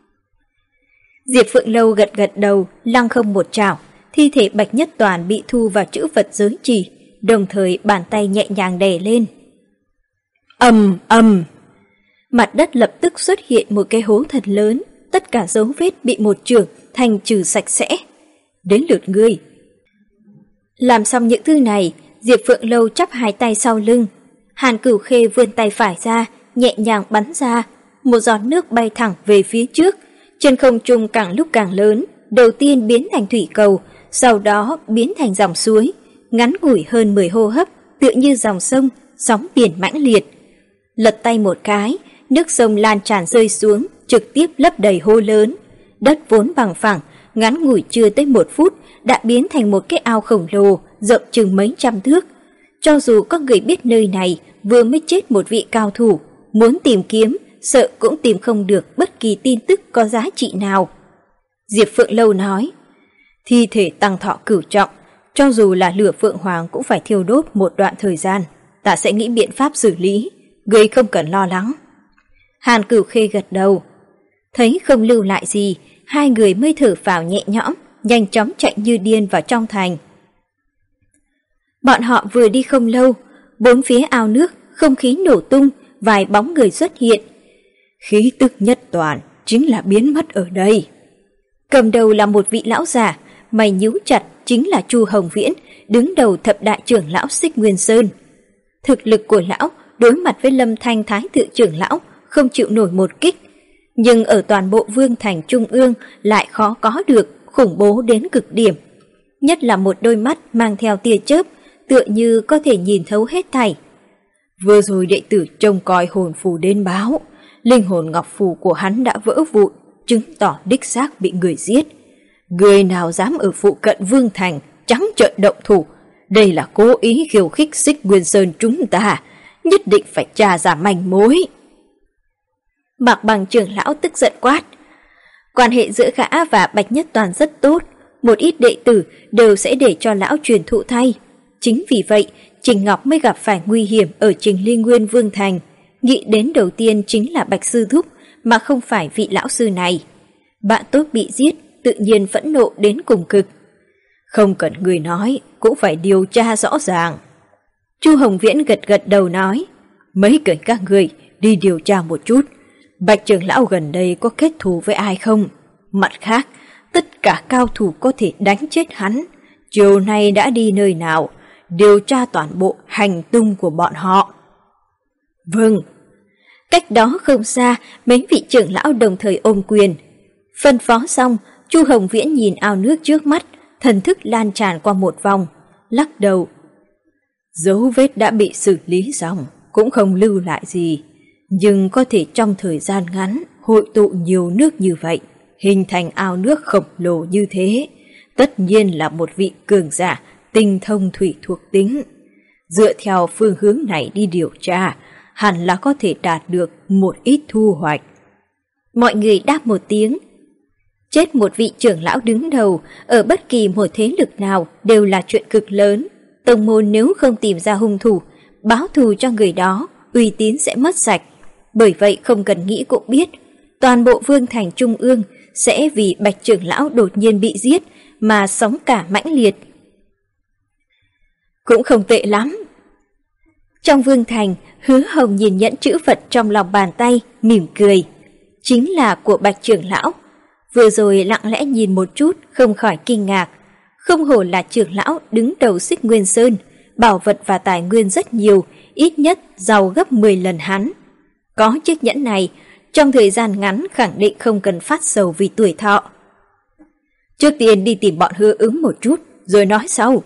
Diệp Phượng Lâu gật gật đầu, lăng không một chảo, thi thể Bạch Nhất Toàn bị thu vào chữ vật giới chỉ, đồng thời bàn tay nhẹ nhàng đè lên. Ầm ầm, mặt đất lập tức xuất hiện một cái hố thật lớn, tất cả dấu vết bị một chưởng thanh trừ sạch sẽ. Đến lượt ngươi. Làm xong những thứ này, Diệp Phượng Lâu chắp hai tay sau lưng, Hàn Cửu Khê vươn tay phải ra, nhẹ nhàng bắn ra, một giọt nước bay thẳng về phía trước, trên không trung càng lúc càng lớn, đầu tiên biến thành thủy cầu, sau đó biến thành dòng suối, ngắn ngủi hơn mười hô hấp, tựa như dòng sông, sóng biển mãnh liệt. Lật tay một cái, nước sông lan tràn rơi xuống, trực tiếp lấp đầy hố lớn. Đất vốn bằng phẳng, ngắn ngủi chưa tới một phút, đã biến thành một cái ao khổng lồ, rộng chừng mấy trăm thước. Cho dù có người biết nơi này vừa mới chết một vị cao thủ, muốn tìm kiếm, sợ cũng tìm không được bất kỳ tin tức có giá trị nào. Diệp Phượng Lâu nói, thi thể tăng thọ cửu trọng, cho dù là lửa Phượng Hoàng cũng phải thiêu đốt một đoạn thời gian, ta sẽ nghĩ biện pháp xử lý, người không cần lo lắng. Hàn Cửu Khê gật đầu, thấy không lưu lại gì, hai người mới thở phào nhẹ nhõm, nhanh chóng chạy như điên vào trong thành. Bọn họ vừa đi không lâu, bốn phía ao nước, không khí nổ tung, vài bóng người xuất hiện. Khí tức Nhất Toàn chính là biến mất ở đây. Cầm đầu là một vị lão già, mày nhíu chặt, chính là Chu Hồng Viễn, đứng đầu thập đại trưởng lão Xích Nguyên Sơn. Thực lực của lão đối mặt với Lâm Thanh Thái thượng trưởng lão không chịu nổi một kích, nhưng ở toàn bộ Vương thành trung ương lại khó có được, khủng bố đến cực điểm. Nhất là một đôi mắt mang theo tia chớp, tựa như có thể nhìn thấu hết thảy. Vừa rồi đệ tử trông coi hồn phù đến báo, linh hồn ngọc phù của hắn đã vỡ vụn, chứng tỏ đích xác bị người giết. Người nào dám ở phụ cận Vương thành trắng trợn động thủ, đây là cố ý khiêu khích Xích Nguyên Sơn chúng ta, nhất định phải tra ra manh mối. Mạc Bằng trưởng lão tức giận quát. Quan hệ giữa gã và Bạch Nhất Toàn rất tốt, một ít đệ tử đều sẽ để cho lão truyền thụ thay. Chính vì vậy, Trình Ngọc mới gặp phải nguy hiểm ở Trình Ly Nguyên Vương thành, nghĩ đến đầu tiên chính là Bạch Sư Thúc mà không phải vị lão sư này. Bạn tốt bị giết, tự nhiên phẫn nộ đến cùng cực. Không cần người nói, cũng phải điều tra rõ ràng. Chu Hồng Viễn gật gật đầu nói, mấy người các người đi điều tra một chút. Bạch trưởng lão gần đây có kết thù với ai không? Mặt khác, tất cả cao thủ có thể đánh chết hắn. Chiều nay đã đi nơi nào? Điều tra toàn bộ hành tung của bọn họ. Vâng. Cách đó không xa, mấy vị trưởng lão đồng thời ôm quyền. Phân phó xong, Chu Hồng Viễn nhìn ao nước trước mắt, thần thức lan tràn qua một vòng, lắc đầu. Dấu vết đã bị xử lý xong, cũng không lưu lại gì. Nhưng có thể trong thời gian ngắn hội tụ nhiều nước như vậy, hình thành ao nước khổng lồ như thế, tất nhiên là một vị cường giả tinh thông thủy thuộc tính. Dựa theo phương hướng này đi điều tra, hẳn là có thể đạt được một ít thu hoạch. Mọi người đáp một tiếng. Chết một vị trưởng lão đứng đầu ở bất kỳ một thế lực nào đều là chuyện cực lớn. Tông môn nếu không tìm ra hung thủ, báo thù cho người đó, uy tín sẽ mất sạch. Bởi vậy không cần nghĩ cũng biết, toàn bộ Vương Thành Trung ương sẽ vì Bạch trưởng lão đột nhiên bị giết mà sóng cả mãnh liệt. Cũng không tệ lắm. Trong Vương Thành, Hứa Hồng nhìn nhẫn chữ vật trong lòng bàn tay, mỉm cười. Chính là của Bạch trưởng lão. Vừa rồi lặng lẽ nhìn một chút, không khỏi kinh ngạc. Không hổ là trưởng lão đứng đầu Xích Nguyên Sơn, bảo vật và tài nguyên rất nhiều, ít nhất giàu gấp mười lần hắn. Có chiếc nhẫn này, trong thời gian ngắn khẳng định không cần phát sầu vì tuổi thọ. Trước tiên đi tìm bọn Hứa Ứng một chút, rồi nói sau.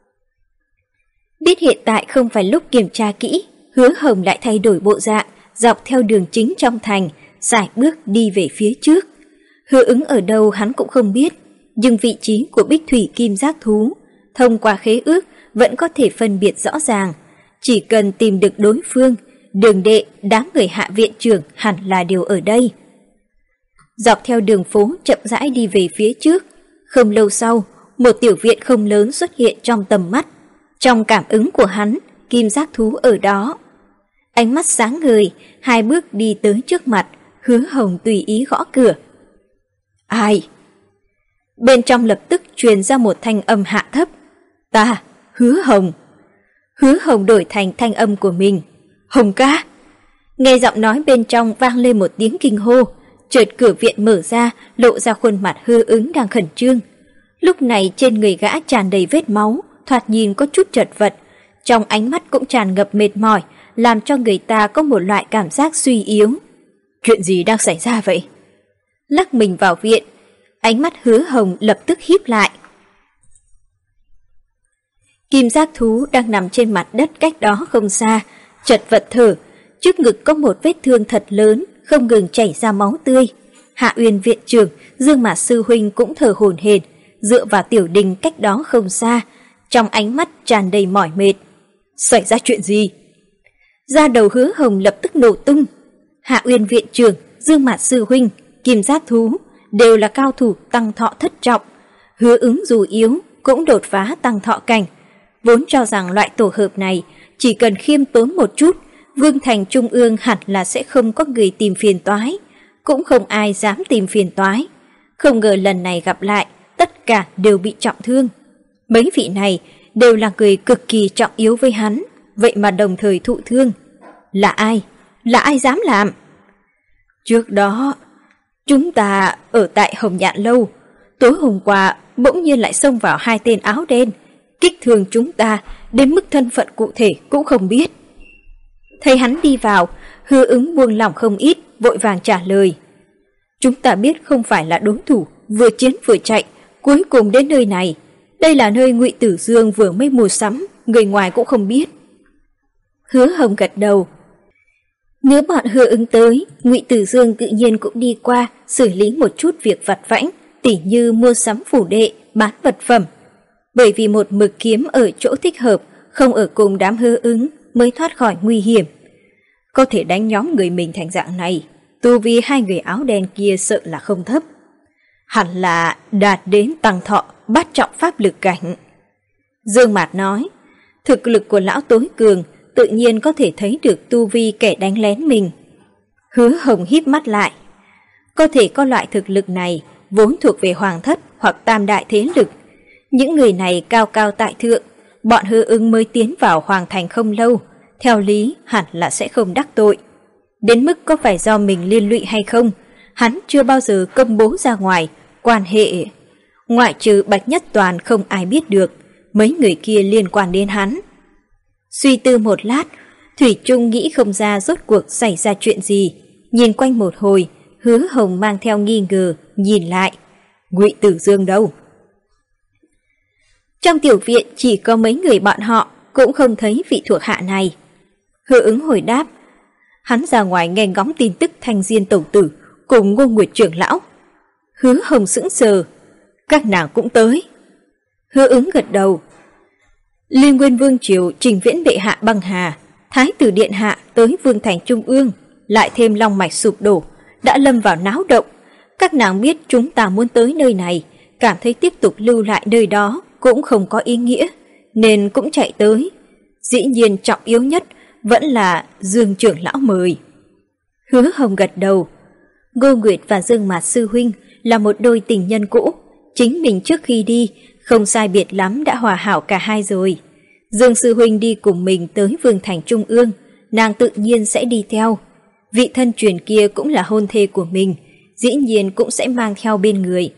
Biết hiện tại không phải lúc kiểm tra kỹ, Hứa Hồng lại thay đổi bộ dạng, dọc theo đường chính trong thành, sải bước đi về phía trước. Hứa Ứng ở đâu hắn cũng không biết, nhưng vị trí của Bích Thủy Kim Giác Thú, thông qua khế ước vẫn có thể phân biệt rõ ràng. Chỉ cần tìm được đối phương, Đường Đệ, đám người Hạ viện trưởng hẳn là đều ở đây. Dọc theo đường phố chậm rãi đi về phía trước, không lâu sau, một tiểu viện không lớn xuất hiện trong tầm mắt. Trong cảm ứng của hắn, Kim Giác Thú ở đó. Ánh mắt sáng ngời, hai bước đi tới trước mặt, Hứa Hồng tùy ý gõ cửa. Ai? Bên trong lập tức truyền ra một thanh âm hạ thấp. Ta, Hứa Hồng. Hứa Hồng đổi thành thanh âm của mình. Hồng ca. Nghe giọng nói bên trong vang lên một tiếng kinh hô, chợt cửa viện mở ra, lộ ra khuôn mặt Hứa Ứng đang khẩn trương. Lúc này trên người gã tràn đầy vết máu, thoạt nhìn có chút chật vật, trong ánh mắt cũng tràn ngập mệt mỏi, làm cho người ta có một loại cảm giác suy yếu. Chuyện gì đang xảy ra vậy? Lắc mình vào viện, ánh mắt Hứa Hồng lập tức híp lại. Kim Giác Thú đang nằm trên mặt đất cách đó không xa, chật vật thở, trước ngực có một vết thương thật lớn, không ngừng chảy ra máu tươi. Hạ Uyên viện trưởng, Dương Mạt sư huynh cũng thở hổn hển, dựa vào tiểu đình cách đó không xa, trong ánh mắt tràn đầy mỏi mệt. Xảy ra chuyện gì? Da đầu Hứa Hồng lập tức nổ tung. Hạ Uyên viện trưởng, Dương Mạt sư huynh, Kim Giác Thú đều là cao thủ tăng thọ thất trọng. Hứa Ứng dù yếu cũng đột phá tăng thọ cảnh. Vốn cho rằng loại tổ hợp này chỉ cần khiêm tốn một chút, Vương Thành Trung ương hẳn là sẽ không có người tìm phiền toái, cũng không ai dám tìm phiền toái. Không ngờ lần này gặp lại, tất cả đều bị trọng thương. Mấy vị này đều là người cực kỳ trọng yếu với hắn, vậy mà đồng thời thụ thương. Là ai? Là ai dám làm? Trước đó, chúng ta ở tại Hồng Nhạn Lâu, tối hôm qua bỗng nhiên lại xông vào hai tên áo đen, kích thương chúng ta đến mức thân phận cụ thể cũng không biết. Thấy hắn đi vào, Hứa Ứng buông lỏng không ít, vội vàng trả lời. Chúng ta biết không phải là đối thủ, vừa chiến vừa chạy, cuối cùng đến nơi này. Đây là nơi Ngụy Tử Dương vừa mới mua sắm, người ngoài cũng không biết. Hứa Hồng gật đầu. Nếu bọn Hứa Ứng tới, Ngụy Tử Dương tự nhiên cũng đi qua xử lý một chút việc vặt vãnh, tỉ như mua sắm phủ đệ, bán vật phẩm. Bởi vì một mực kiếm ở chỗ thích hợp, không ở cùng đám Hứa Ứng mới thoát khỏi nguy hiểm. Có thể đánh nhóm người mình thành dạng này, tu vi hai người áo đen kia sợ là không thấp. Hẳn là đạt đến tăng thọ bát trọng pháp lực cảnh. Dương Mạt nói, thực lực của lão tối cường, tự nhiên có thể thấy được tu vi kẻ đánh lén mình. Hứa Hồng híp mắt lại. Có thể có loại thực lực này vốn thuộc về hoàng thất hoặc tam đại thế lực. Những người này cao cao tại thượng, bọn Hứa Ứng mới tiến vào hoàng thành không lâu, theo lý hẳn là sẽ không đắc tội. Đến mức có phải do mình liên lụy hay không, hắn chưa bao giờ công bố ra ngoài, quan hệ. Ngoại trừ Bạch Nhất Toàn không ai biết được, mấy người kia liên quan đến hắn. Suy tư một lát, Thủy Trung nghĩ không ra rốt cuộc xảy ra chuyện gì. Nhìn quanh một hồi, Hứa Hồng mang theo nghi ngờ, nhìn lại. Ngụy Tử Dương đâu? Trong tiểu viện chỉ có mấy người bọn họ, cũng không thấy vị thuộc hạ này. Hứa Ứng hồi đáp. Hắn ra ngoài nghe ngóng tin tức Thanh Diên Tẩu Tử cùng Ngô Nguyệt trưởng lão. Hứa Hồng sững sờ. Các nàng cũng tới. Hứa Ứng gật đầu. Liên Nguyên Vương triều Trình Viễn bệ hạ băng hà, Thái tử điện hạ tới Vương thành trung ương, lại thêm long mạch sụp đổ, đã lâm vào náo động. Các nàng biết chúng ta muốn tới nơi này, cảm thấy tiếp tục lưu lại nơi đó cũng không có ý nghĩa, nên cũng chạy tới. Dĩ nhiên trọng yếu nhất vẫn là Dương trưởng lão mời. Hứa Hồng gật đầu. Ngô Nguyệt và Dương Mạt sư huynh là một đôi tình nhân cũ, chính mình trước khi đi không sai biệt lắm đã hòa hảo cả hai rồi. Dương sư huynh đi cùng mình tới Vương thành trung ương, nàng tự nhiên sẽ đi theo. Vị thân truyền kia cũng là hôn thê của mình, dĩ nhiên cũng sẽ mang theo bên người.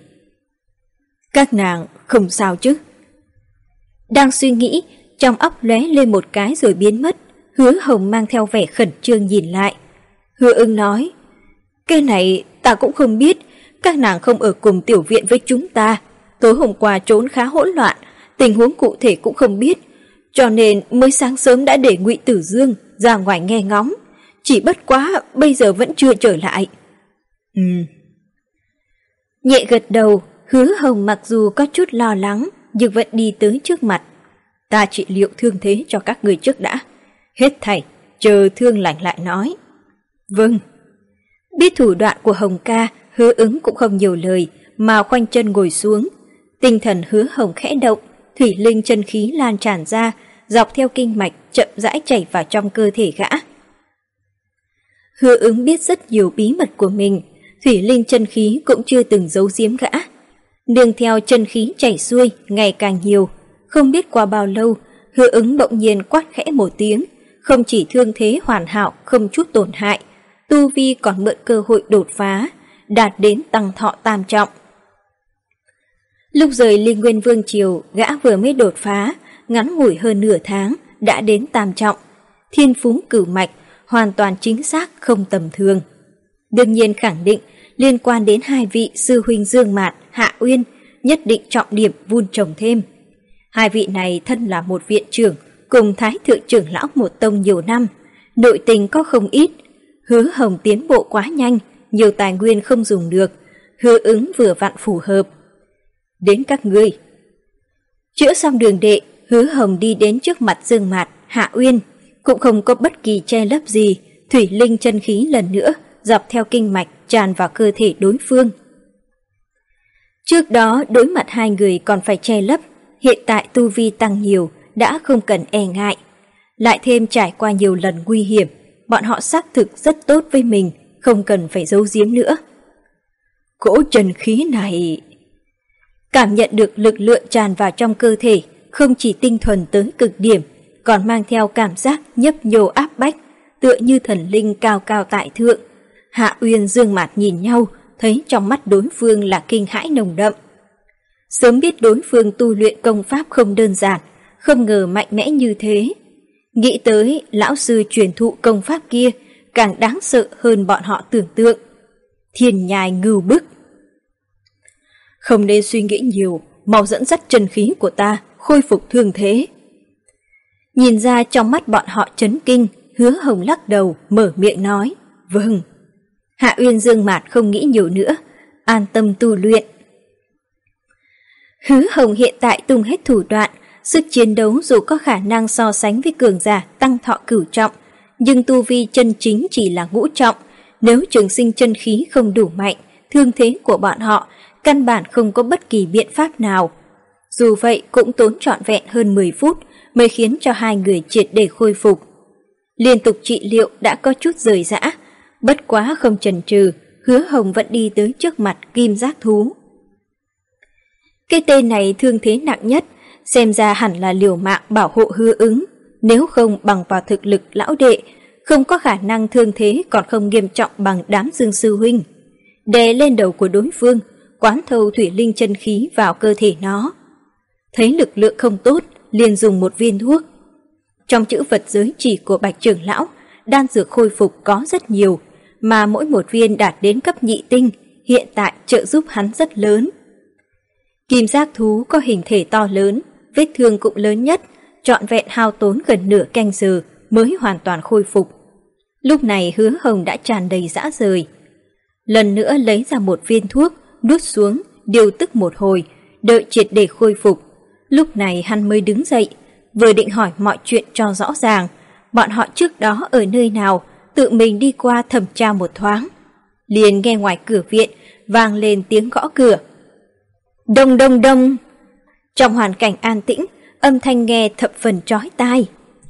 Các nàng không sao chứ? Đang suy nghĩ, trong óc lóe lên một cái rồi biến mất. Hứa Hồng mang theo vẻ khẩn trương nhìn lại. Hứa Ưng nói, cái này ta cũng không biết, các nàng không ở cùng tiểu viện với chúng ta. Tối hôm qua trốn khá hỗn loạn, tình huống cụ thể cũng không biết, cho nên mới sáng sớm đã để Ngụy Tử Dương ra ngoài nghe ngóng. Chỉ bất quá bây giờ vẫn chưa trở lại. Ừ. Nhẹ gật đầu, Hứa Hồng mặc dù có chút lo lắng, nhưng vẫn đi tới trước mặt. Ta trị liệu thương thế cho các người trước đã. Hết thảy, chờ thương lành lại nói. Vâng. Biết thủ đoạn của Hồng ca, Hứa Ứng cũng không nhiều lời, mà khoanh chân ngồi xuống. Tinh thần Hứa Hồng khẽ động, thủy linh chân khí lan tràn ra, dọc theo kinh mạch chậm rãi chảy vào trong cơ thể gã. Hứa Ứng biết rất nhiều bí mật của mình, thủy linh chân khí cũng chưa từng giấu giếm gã. Nương theo chân khí chảy xuôi ngày càng nhiều, không biết qua bao lâu, Hứa Ứng bỗng nhiên quát khẽ một tiếng, không chỉ thương thế hoàn hảo không chút tổn hại, tu vi còn mượn cơ hội đột phá, đạt đến tăng thọ tam trọng. Lúc rời Liên Nguyên Vương triều, gã vừa mới đột phá, ngắn ngủi hơn nửa tháng, đã đến tam trọng. Thiên phú cửu mạch, hoàn toàn chính xác không tầm thường. Đương nhiên khẳng định, liên quan đến hai vị sư huynh Dương Mạt, Hạ Uyên, nhất định trọng điểm vun trồng thêm. Hai vị này thân là một viện trưởng, cùng Thái thượng trưởng lão một tông nhiều năm, nội tình có không ít. Hứa Hồng tiến bộ quá nhanh, nhiều tài nguyên không dùng được, Hứa Ứng vừa vặn phù hợp. Đến các ngươi. Chữa xong đường đệ, Hứa Hồng đi đến trước mặt Dương Mạt, Hạ Uyên, cũng không có bất kỳ che lấp gì, thủy linh chân khí lần nữa dọc theo kinh mạch tràn vào cơ thể đối phương. Trước đó đối mặt hai người còn phải che lấp, hiện tại tu vi tăng nhiều, đã không cần e ngại. Lại thêm trải qua nhiều lần nguy hiểm, bọn họ xác thực rất tốt với mình, không cần phải giấu giếm nữa. Cỗ chân khí này... Cảm nhận được lực lượng tràn vào trong cơ thể, không chỉ tinh thuần tới cực điểm, còn mang theo cảm giác nhấp nhô áp bách, tựa như thần linh cao cao tại thượng. Hạ Uyên Dương Mạt nhìn nhau, thấy trong mắt đối phương là kinh hãi nồng đậm. Sớm biết đối phương tu luyện công pháp không đơn giản, không ngờ mạnh mẽ như thế. Nghĩ tới lão sư truyền thụ công pháp kia, càng đáng sợ hơn bọn họ tưởng tượng. Thiên nhai ngưu bức. Không nên suy nghĩ nhiều, mau dẫn dắt chân khí của ta, khôi phục thương thế. Nhìn ra trong mắt bọn họ chấn kinh, Hứa Hồng lắc đầu, mở miệng nói, vâng. Hạ Uyên Dương Mạt không nghĩ nhiều nữa, an tâm tu luyện. Hứa Hồng hiện tại tung hết thủ đoạn, sức chiến đấu dù có khả năng so sánh với cường giả tăng thọ cửu trọng, nhưng tu vi chân chính chỉ là ngũ trọng. Nếu trường sinh chân khí không đủ mạnh, thương thế của bọn họ căn bản không có bất kỳ biện pháp nào. Dù vậy cũng tốn trọn vẹn hơn mười phút mới khiến cho hai người triệt để khôi phục. Liên tục trị liệu đã có chút rời rã, bất quá không chần chừ, Hứa Hồng vẫn đi tới trước mặt Kim Giác Thú. Cái tên này thương thế nặng nhất, xem ra hẳn là liều mạng bảo hộ Hứa Ứng, nếu không bằng vào thực lực lão đệ, không có khả năng thương thế còn không nghiêm trọng bằng đám Dương sư huynh. Đè lên đầu của đối phương, quán thâu thủy linh chân khí vào cơ thể nó. Thấy lực lượng không tốt, liền dùng một viên thuốc. Trong chữ vật giới chỉ của Bạch trưởng lão, đan dược khôi phục có rất nhiều, mà mỗi một viên đạt đến cấp nhị tinh, hiện tại trợ giúp hắn rất lớn. Kim Giác Thú có hình thể to lớn, vết thương cũng lớn nhất, trọn vẹn hao tốn gần nửa canh giờ mới hoàn toàn khôi phục. Lúc này Hứa Hồng đã tràn đầy dã rời. Lần nữa lấy ra một viên thuốc, nuốt xuống, điều tức một hồi, đợi triệt để khôi phục. Lúc này hắn mới đứng dậy, vừa định hỏi mọi chuyện cho rõ ràng, bọn họ trước đó ở nơi nào, tự mình đi qua thẩm tra một thoáng. Liền nghe ngoài cửa viện vang lên tiếng gõ cửa. Đông đông đông. Trong hoàn cảnh an tĩnh, âm thanh nghe thập phần chói tai.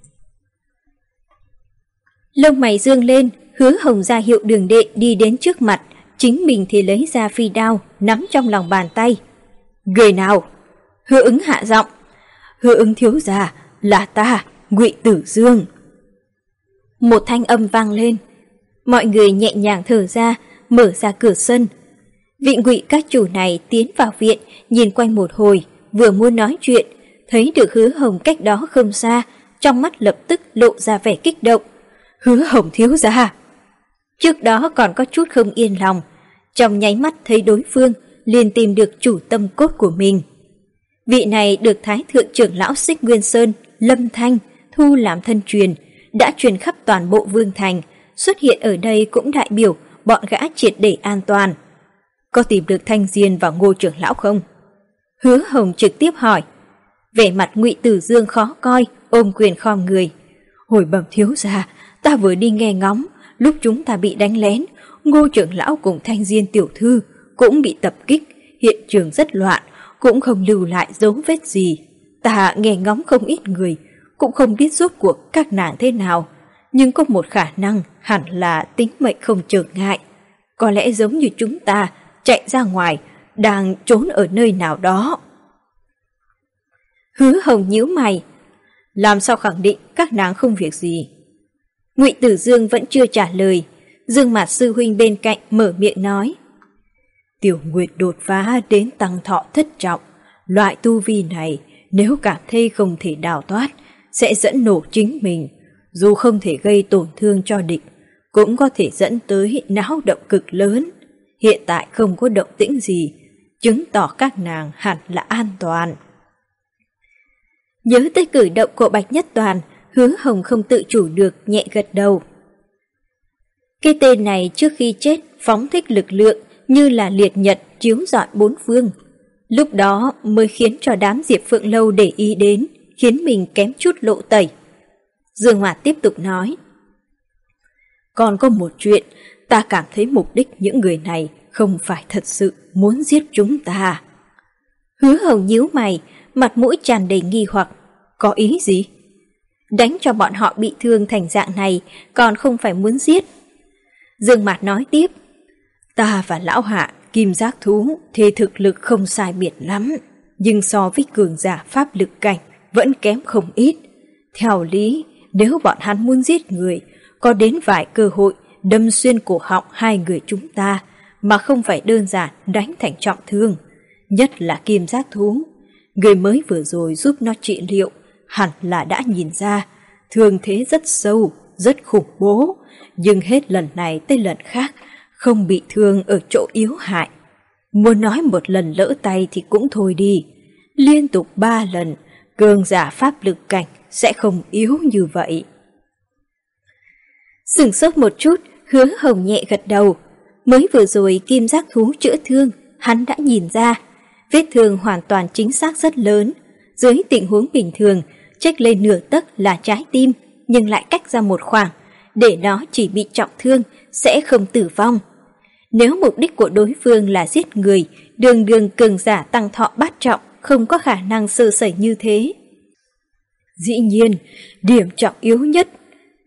Lông mày dương lên, Hứa Hồng ra hiệu Đường Đệ đi đến trước mặt, chính mình thì lấy ra phi đao, nắm trong lòng bàn tay. Người nào? Hứa Ứng hạ giọng. Hứa Ứng thiếu gia, là ta, Ngụy Tử Dương. Một thanh âm vang lên. Mọi người nhẹ nhàng thở ra, mở ra cửa sân. Vị Ngụy các chủ này tiến vào viện, nhìn quanh một hồi, vừa muốn nói chuyện, thấy được Hứa Hồng cách đó không xa, trong mắt lập tức lộ ra vẻ kích động. Hứa Hồng thiếu gia. Trước đó còn có chút không yên lòng, trong nháy mắt thấy đối phương, liền tìm được chủ tâm cốt của mình. Vị này được Thái thượng trưởng lão Xích Nguyên Sơn, Lâm Thanh, thu làm thân truyền, đã truyền khắp toàn bộ Vương Thành, xuất hiện ở đây cũng đại biểu bọn gã triệt để an toàn. Có tìm được Thanh Diên và Ngô trưởng lão không? Hứa Hồng trực tiếp hỏi. Vẻ mặt Ngụy Tử Dương khó coi, ôm quyền khom người. Hồi bẩm thiếu gia, ta vừa đi nghe ngóng, lúc chúng ta bị đánh lén, Ngô trưởng lão cùng Thanh Diên tiểu thư cũng bị tập kích, hiện trường rất loạn, cũng không lưu lại dấu vết gì. Ta nghe ngóng không ít người, cũng không biết rốt cuộc các nàng thế nào, nhưng có một khả năng hẳn là tính mệnh không trở ngại. Có lẽ giống như chúng ta chạy ra ngoài, đang trốn ở nơi nào đó. Hứa Hồng nhíu mày. Làm sao khẳng định các nàng không việc gì? Ngụy Tử Dương vẫn chưa trả lời. Dương Mạt sư huynh bên cạnh mở miệng nói. Tiểu Nguyệt đột phá đến tăng thọ thất trọng. Loại tu vi này nếu cảm thấy không thể đào thoát, sẽ dẫn nổ chính mình. Dù không thể gây tổn thương cho địch, cũng có thể dẫn tới náo động cực lớn. Hiện tại không có động tĩnh gì, chứng tỏ các nàng hẳn là an toàn. Nhớ tới cử động của Bạch Nhất Toàn, Hứa Hồng không tự chủ được nhẹ gật đầu. Cái tên này trước khi chết phóng thích lực lượng như là liệt nhật chiếu rọi bốn phương. Lúc đó mới khiến cho đám Diệp Phượng Lâu để ý đến, khiến mình kém chút lộ tẩy. Dương Mạt tiếp tục nói. Còn có một chuyện, ta cảm thấy mục đích những người này không phải thật sự muốn giết chúng ta. Hứa Hồng nhíu mày, mặt mũi tràn đầy nghi hoặc. Có ý gì? Đánh cho bọn họ bị thương thành dạng này, còn không phải muốn giết. Dương Mạt nói tiếp. Ta và lão hạ, Kim Giác Thú, thì thực lực không sai biệt lắm, nhưng so với cường giả pháp lực cảnh vẫn kém không ít. Theo lý, nếu bọn hắn muốn giết người, có đến vài cơ hội đâm xuyên cổ họng hai người chúng ta, mà không phải đơn giản đánh thành trọng thương. Nhất là Kim Giác Thú, người mới vừa rồi giúp nó trị liệu, hẳn là đã nhìn ra, thương thế rất sâu, rất khủng bố, nhưng hết lần này tới lần khác, không bị thương ở chỗ yếu hại. Muốn nói một lần lỡ tay thì cũng thôi đi, liên tục ba lần, cường giả pháp lực cảnh sẽ không yếu như vậy. Sửng sốt một chút, Hứa Hồng nhẹ gật đầu. Mới vừa rồi Kim Giác Thú chữa thương, hắn đã nhìn ra, vết thương hoàn toàn chính xác rất lớn. Dưới tình huống bình thường, chếch lên nửa tấc là trái tim, nhưng lại cách ra một khoảng, để nó chỉ bị trọng thương, sẽ không tử vong. Nếu mục đích của đối phương là giết người, đường đường cường giả tăng thọ bát trọng, không có khả năng sơ sẩy như thế. Dĩ nhiên, điểm trọng yếu nhất,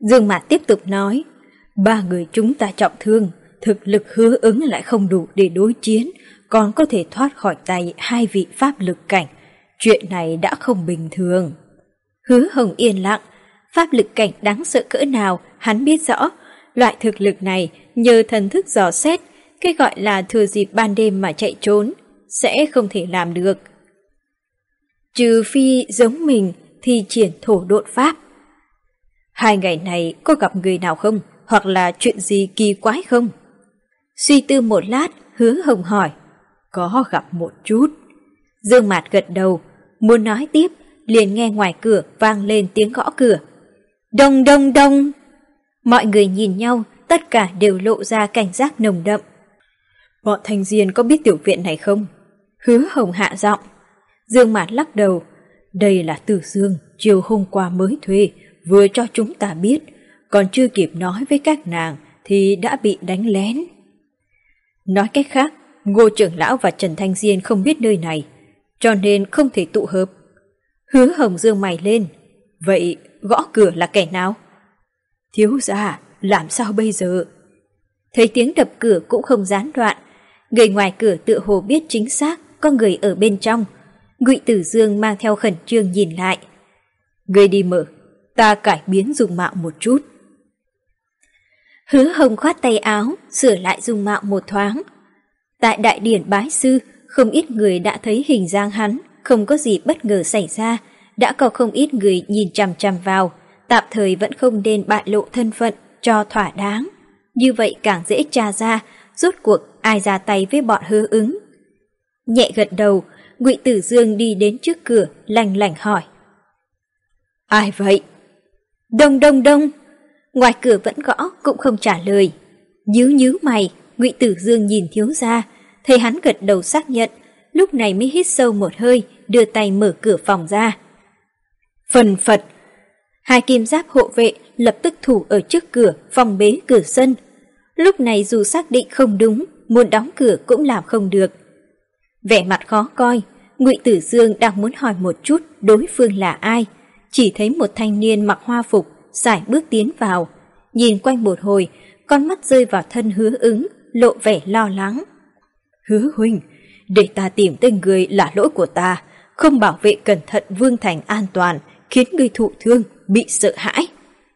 Dương Mạt tiếp tục nói, ba người chúng ta trọng thương, thực lực Hứa Ứng lại không đủ để đối chiến, còn có thể thoát khỏi tay hai vị pháp lực cảnh. Chuyện này đã không bình thường. Hứa Hồng yên lặng, pháp lực cảnh đáng sợ cỡ nào hắn biết rõ. Loại thực lực này nhờ thần thức dò xét, cái gọi là thừa dịp ban đêm mà chạy trốn, sẽ không thể làm được. Trừ phi giống mình thì triển thổ độn pháp. Hai ngày này có gặp người nào không? Hoặc là chuyện gì kỳ quái không? Suy tư một lát, Hứa Hồng hỏi. Có gặp một chút. Dương Mạt gật đầu, muốn nói tiếp, liền nghe ngoài cửa vang lên tiếng gõ cửa. Đông đông đông. Mọi người nhìn nhau, tất cả đều lộ ra cảnh giác nồng đậm. Bọn Thanh Diên có biết tiểu viện này không? Hứa Hồng hạ giọng. Dương Mạt lắc đầu. Đây là Tử Dương, chiều hôm qua mới thuê, vừa cho chúng ta biết, còn chưa kịp nói với các nàng thì đã bị đánh lén. Nói cách khác, Ngô trưởng lão và Trần Thanh Diên không biết nơi này, cho nên không thể tụ hợp. Hứa Hồng dương mày lên. Vậy gõ cửa là kẻ nào? Thiếu gia, làm sao bây giờ? Thấy tiếng đập cửa cũng không gián đoạn, người ngoài cửa tựa hồ biết chính xác có người ở bên trong. Ngụy Tử Dương mang theo khẩn trương nhìn lại. Người đi mở, ta cải biến dung mạo một chút. Hứa Hồng khoát tay áo, sửa lại dung mạo một thoáng. Tại đại điển bái sư, không ít người đã thấy hình dáng hắn, không có gì bất ngờ xảy ra, đã có không ít người nhìn chằm chằm vào, tạm thời vẫn không nên bại lộ thân phận cho thỏa đáng. Như vậy càng dễ tra ra, rốt cuộc ai ra tay với bọn Hứa Ứng. Nhẹ gật đầu, Ngụy Tử Dương đi đến trước cửa, lành lảnh hỏi. Ai vậy? Đông đông đông. Ngoài cửa vẫn gõ cũng không trả lời. Nhíu nhíu mày, Ngụy Tử Dương nhìn thiếu gia, thấy hắn gật đầu xác nhận, lúc này mới hít sâu một hơi, đưa tay mở cửa phòng ra. Phần phật. Hai kim giáp hộ vệ lập tức thủ ở trước cửa, phòng bế cửa sân. Lúc này dù xác định không đúng, muốn đóng cửa cũng làm không được. Vẻ mặt khó coi, Ngụy Tử Dương đang muốn hỏi một chút đối phương là ai, chỉ thấy một thanh niên mặc hoa phục sải bước tiến vào, nhìn quanh một hồi, con mắt rơi vào thân Hứa Ứng, lộ vẻ lo lắng. Hứa huynh, để ta tìm tên người là lỗi của ta, không bảo vệ cẩn thận Vương Thành an toàn, khiến người thụ thương, bị sợ hãi.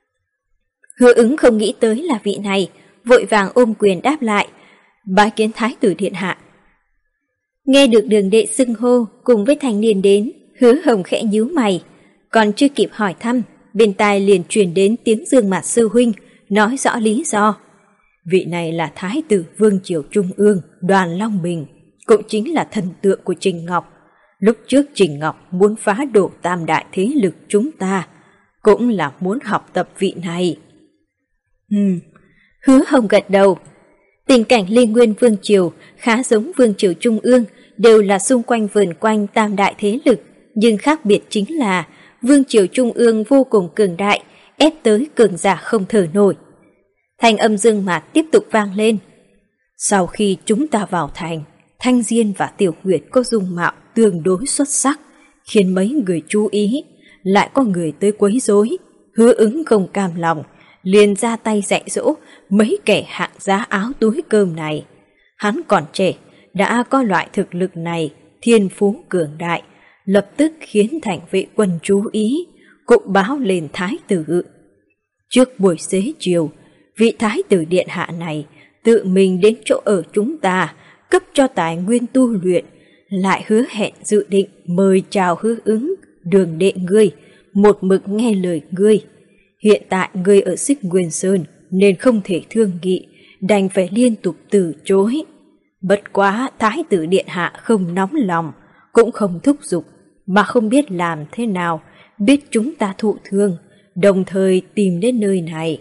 Hứa Ứng không nghĩ tới là vị này, vội vàng ôm quyền đáp lại, bái kiến thái tử điện hạ. Nghe được Đường đệ xưng hô cùng với thanh niên đến, Hứa Hồng khẽ nhíu mày, còn chưa kịp hỏi thăm, bên tai liền truyền đến tiếng Dương Mạt sư huynh nói rõ lý do. Vị này là thái tử Vương triều Trung ương Đoàn Long Bình, cũng chính là thần tượng của Trình Ngọc. Lúc trước Trình Ngọc muốn phá đổ tam đại thế lực chúng ta, cũng là muốn học tập vị này. Ừm, Hứa Hồng gật đầu. Tình cảnh Liên Nguyên Vương triều khá giống Vương triều Trung ương, đều là xung quanh vườn quanh tam đại thế lực, nhưng khác biệt chính là Vương triều Trung ương vô cùng cường đại, ép tới cường giả không thở nổi. Thanh âm Dương Mạt tiếp tục vang lên. Sau khi chúng ta vào thành, Thanh Diên và Tiểu Nguyệt có dung mạo tương đối xuất sắc, khiến mấy người chú ý, lại có người tới quấy rối. Hứa Ứng không cam lòng, liền ra tay dạy dỗ mấy kẻ hạng giá áo túi cơm này. Hắn còn trẻ, đã có loại thực lực này, thiên phú cường đại, lập tức khiến thành vệ quân chú ý, cũng báo lên thái tử. Trước buổi xế chiều, vị thái tử điện hạ này tự mình đến chỗ ở chúng ta, cấp cho tài nguyên tu luyện, lại hứa hẹn dự định mời chào Hứa Ứng, Đường đệ ngươi, một mực nghe lời ngươi. Hiện tại ngươi ở Xích Nguyên Sơn nên không thể thương nghị, đành phải liên tục từ chối. Bất quá thái tử điện hạ không nóng lòng, cũng không thúc giục, mà không biết làm thế nào, biết chúng ta thụ thương, đồng thời tìm đến nơi này.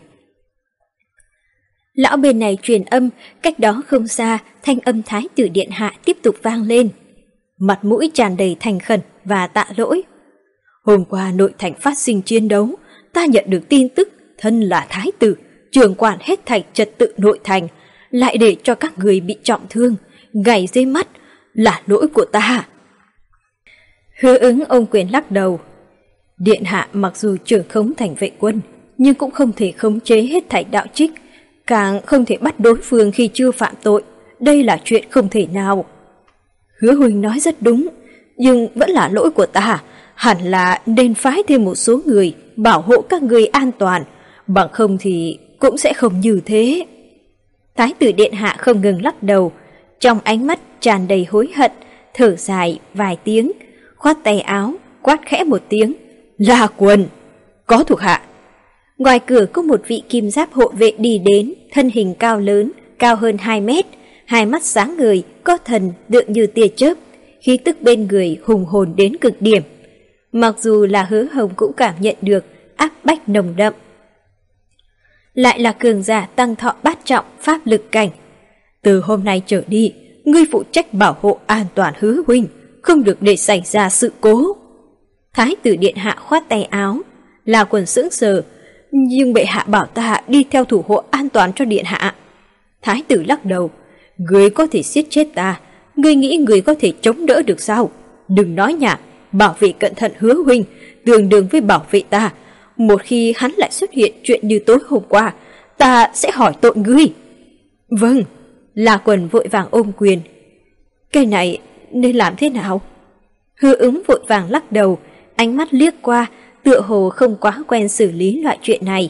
Lão bên này truyền âm, cách đó không xa, thanh âm thái tử điện hạ tiếp tục vang lên. Mặt mũi tràn đầy thành khẩn và tạ lỗi. Hôm qua nội thành phát sinh chiến đấu, ta nhận được tin tức thân là thái tử, trưởng quản hết thảy trật tự nội thành, lại để cho các người bị trọng thương, gãy dưới mắt, là lỗi của ta. Hứa Ứng ôm quyền lắc đầu. Điện hạ mặc dù trưởng khống thành vệ quân, nhưng cũng không thể khống chế hết thảy đạo trích, càng không thể bắt đối phương khi chưa phạm tội. Đây là chuyện không thể nào. Hứa huynh nói rất đúng, nhưng vẫn là lỗi của ta. Hẳn là nên phái thêm một số người bảo hộ các người an toàn, bằng không thì cũng sẽ không như thế. Thái tử điện hạ không ngừng lắc đầu, trong ánh mắt tràn đầy hối hận, thở dài vài tiếng, khoát tay áo, quát khẽ một tiếng, La Quần, có thuộc hạ. Ngoài cửa có một vị kim giáp hộ vệ đi đến, thân hình cao lớn, cao hơn hai mét, hai mắt sáng ngời, có thần tựa như tia chớp, khí tức bên người hùng hồn đến cực điểm. Mặc dù là Hứa Hồng cũng cảm nhận được áp bách nồng đậm. Lại là cường giả tăng thọ bát trọng pháp lực cảnh. Từ hôm nay trở đi, ngươi phụ trách bảo hộ an toàn Hứa huynh, không được để xảy ra sự cố. Thái tử điện hạ khoát tay áo, La Quần sững sờ, nhưng bệ hạ bảo ta đi theo thủ hộ an toàn cho điện hạ. Thái tử lắc đầu, ngươi có thể giết chết ta, ngươi nghĩ ngươi có thể chống đỡ được sao? Đừng nói nhảm, bảo vệ cẩn thận Hứa huynh, tương đương với bảo vệ ta. Một khi hắn lại xuất hiện chuyện như tối hôm qua, ta sẽ hỏi tội ngươi. Vâng, La Quần vội vàng ôm quyền. Cái này nên làm thế nào? Hứa Ứng vội vàng lắc đầu, ánh mắt liếc qua, tựa hồ không quá quen xử lý loại chuyện này.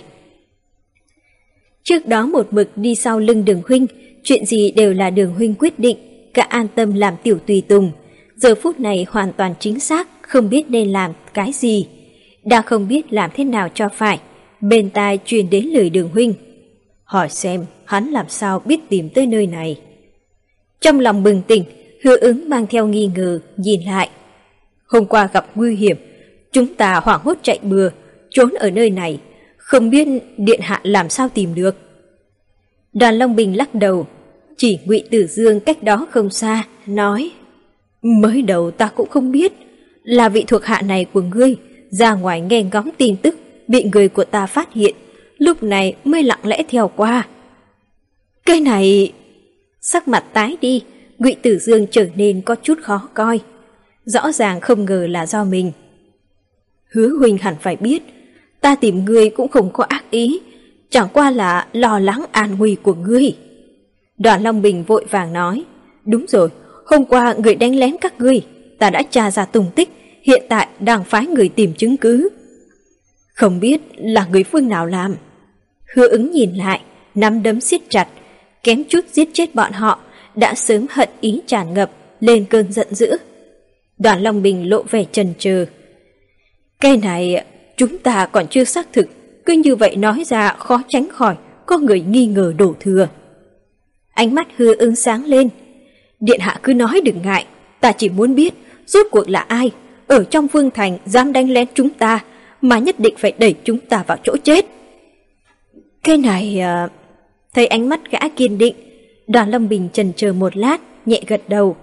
Trước đó một mực đi sau lưng Đường huynh, chuyện gì đều là Đường huynh quyết định, cả an tâm làm tiểu tùy tùng. Giờ phút này hoàn toàn chính xác, không biết nên làm cái gì. Đã không biết làm thế nào cho phải, bên tai truyền đến lời Đường huynh. Hỏi xem hắn làm sao biết tìm tới nơi này. Trong lòng bừng tỉnh, Hứa Ứng mang theo nghi ngờ, nhìn lại. Hôm qua gặp nguy hiểm, chúng ta hoảng hốt chạy bừa, trốn ở nơi này, không biết điện hạ làm sao tìm được. Đoàn Long Bình lắc đầu, chỉ Ngụy Tử Dương cách đó không xa, nói: Mới đầu ta cũng không biết, là vị thuộc hạ này của ngươi, ra ngoài nghe ngóng tin tức, bị người của ta phát hiện, lúc này mới lặng lẽ theo qua. Cái này... Sắc mặt tái đi, Ngụy Tử Dương trở nên có chút khó coi. Rõ ràng không ngờ là do mình. Hứa huynh hẳn phải biết, ta tìm ngươi cũng không có ác ý, chẳng qua là lo lắng an nguy của ngươi. Đoàn Long Bình vội vàng nói, đúng rồi, hôm qua người đánh lén các ngươi, ta đã tra ra tung tích, hiện tại đang phái người tìm chứng cứ. Không biết là người phương nào làm. Hứa Ứng nhìn lại, nắm đấm siết chặt, kém chút giết chết bọn họ, đã sớm hận ý tràn ngập, lên cơn giận dữ. Đoàn Long Bình lộ vẻ chần chừ. Cái này chúng ta còn chưa xác thực, cứ như vậy nói ra khó tránh khỏi có người nghi ngờ đổ thừa. Ánh mắt Hứa Ứng sáng lên. Điện hạ cứ nói đừng ngại, ta chỉ muốn biết rốt cuộc là ai ở trong vương thành dám đánh lén chúng ta, mà nhất định phải đẩy chúng ta vào chỗ chết. Cái này... À... Thấy ánh mắt gã kiên định, Đoàn Long Bình chần chờ một lát, nhẹ gật đầu.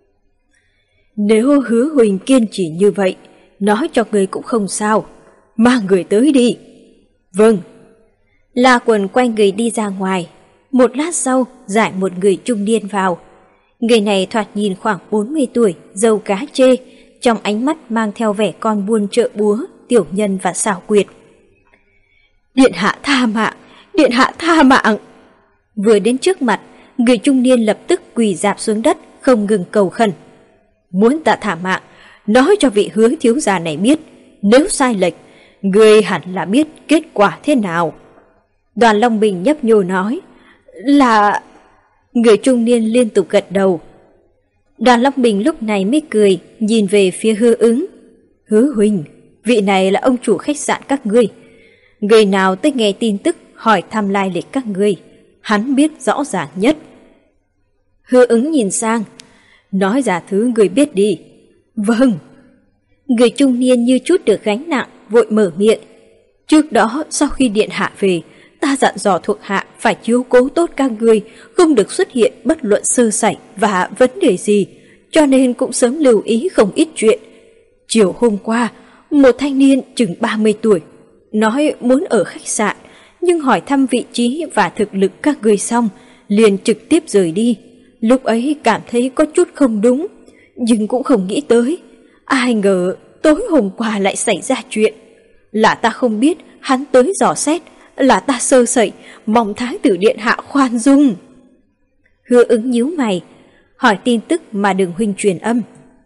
Nếu Hứa huynh kiên trì như vậy, nói cho người cũng không sao, mang người tới đi. Vâng. La Quần quay người đi ra ngoài, một lát sau giải một người trung niên vào. Người này thoạt nhìn khoảng bốn mươi tuổi, râu cá chê, trong ánh mắt mang theo vẻ con buôn chợ búa, tiểu nhân và xảo quyệt. Điện hạ tha mạng, điện hạ tha mạng. Vừa đến trước mặt, người trung niên lập tức quỳ rạp xuống đất, không ngừng cầu khẩn. Muốn ta thả mạng, nói cho vị Hứa thiếu gia này biết, nếu sai lệch, người hẳn là biết kết quả thế nào. Đoàn Long Bình nhấp nhô nói, là... Người trung niên liên tục gật đầu. Đoàn Long Bình lúc này mới cười, nhìn về phía Hứa Ứng. Hứa huynh, vị này là ông chủ khách sạn các ngươi. Người nào tới nghe tin tức hỏi thăm lai lịch các ngươi, hắn biết rõ ràng nhất. Hứa Ứng nhìn sang, nói ra thứ người biết đi. Vâng. Người trung niên như chút được gánh nặng, vội mở miệng. Trước đó sau khi điện hạ về, ta dặn dò thuộc hạ phải chiếu cố tốt các ngươi, không được xuất hiện bất luận sơ sẩy và vấn đề gì, cho nên cũng sớm lưu ý không ít chuyện. Chiều hôm qua, một thanh niên chừng ba mươi tuổi nói muốn ở khách sạn, nhưng hỏi thăm vị trí và thực lực các ngươi xong, liền trực tiếp rời đi. Lúc ấy cảm thấy có chút không đúng, nhưng cũng không nghĩ tới. Ai ngờ tối hôm qua lại xảy ra chuyện. Là ta không biết hắn tới dò xét, là ta sơ sẩy, mong Thái tử điện hạ khoan dung. Hứa Ứng nhíu mày, hỏi tin tức mà Đường huynh truyền âm.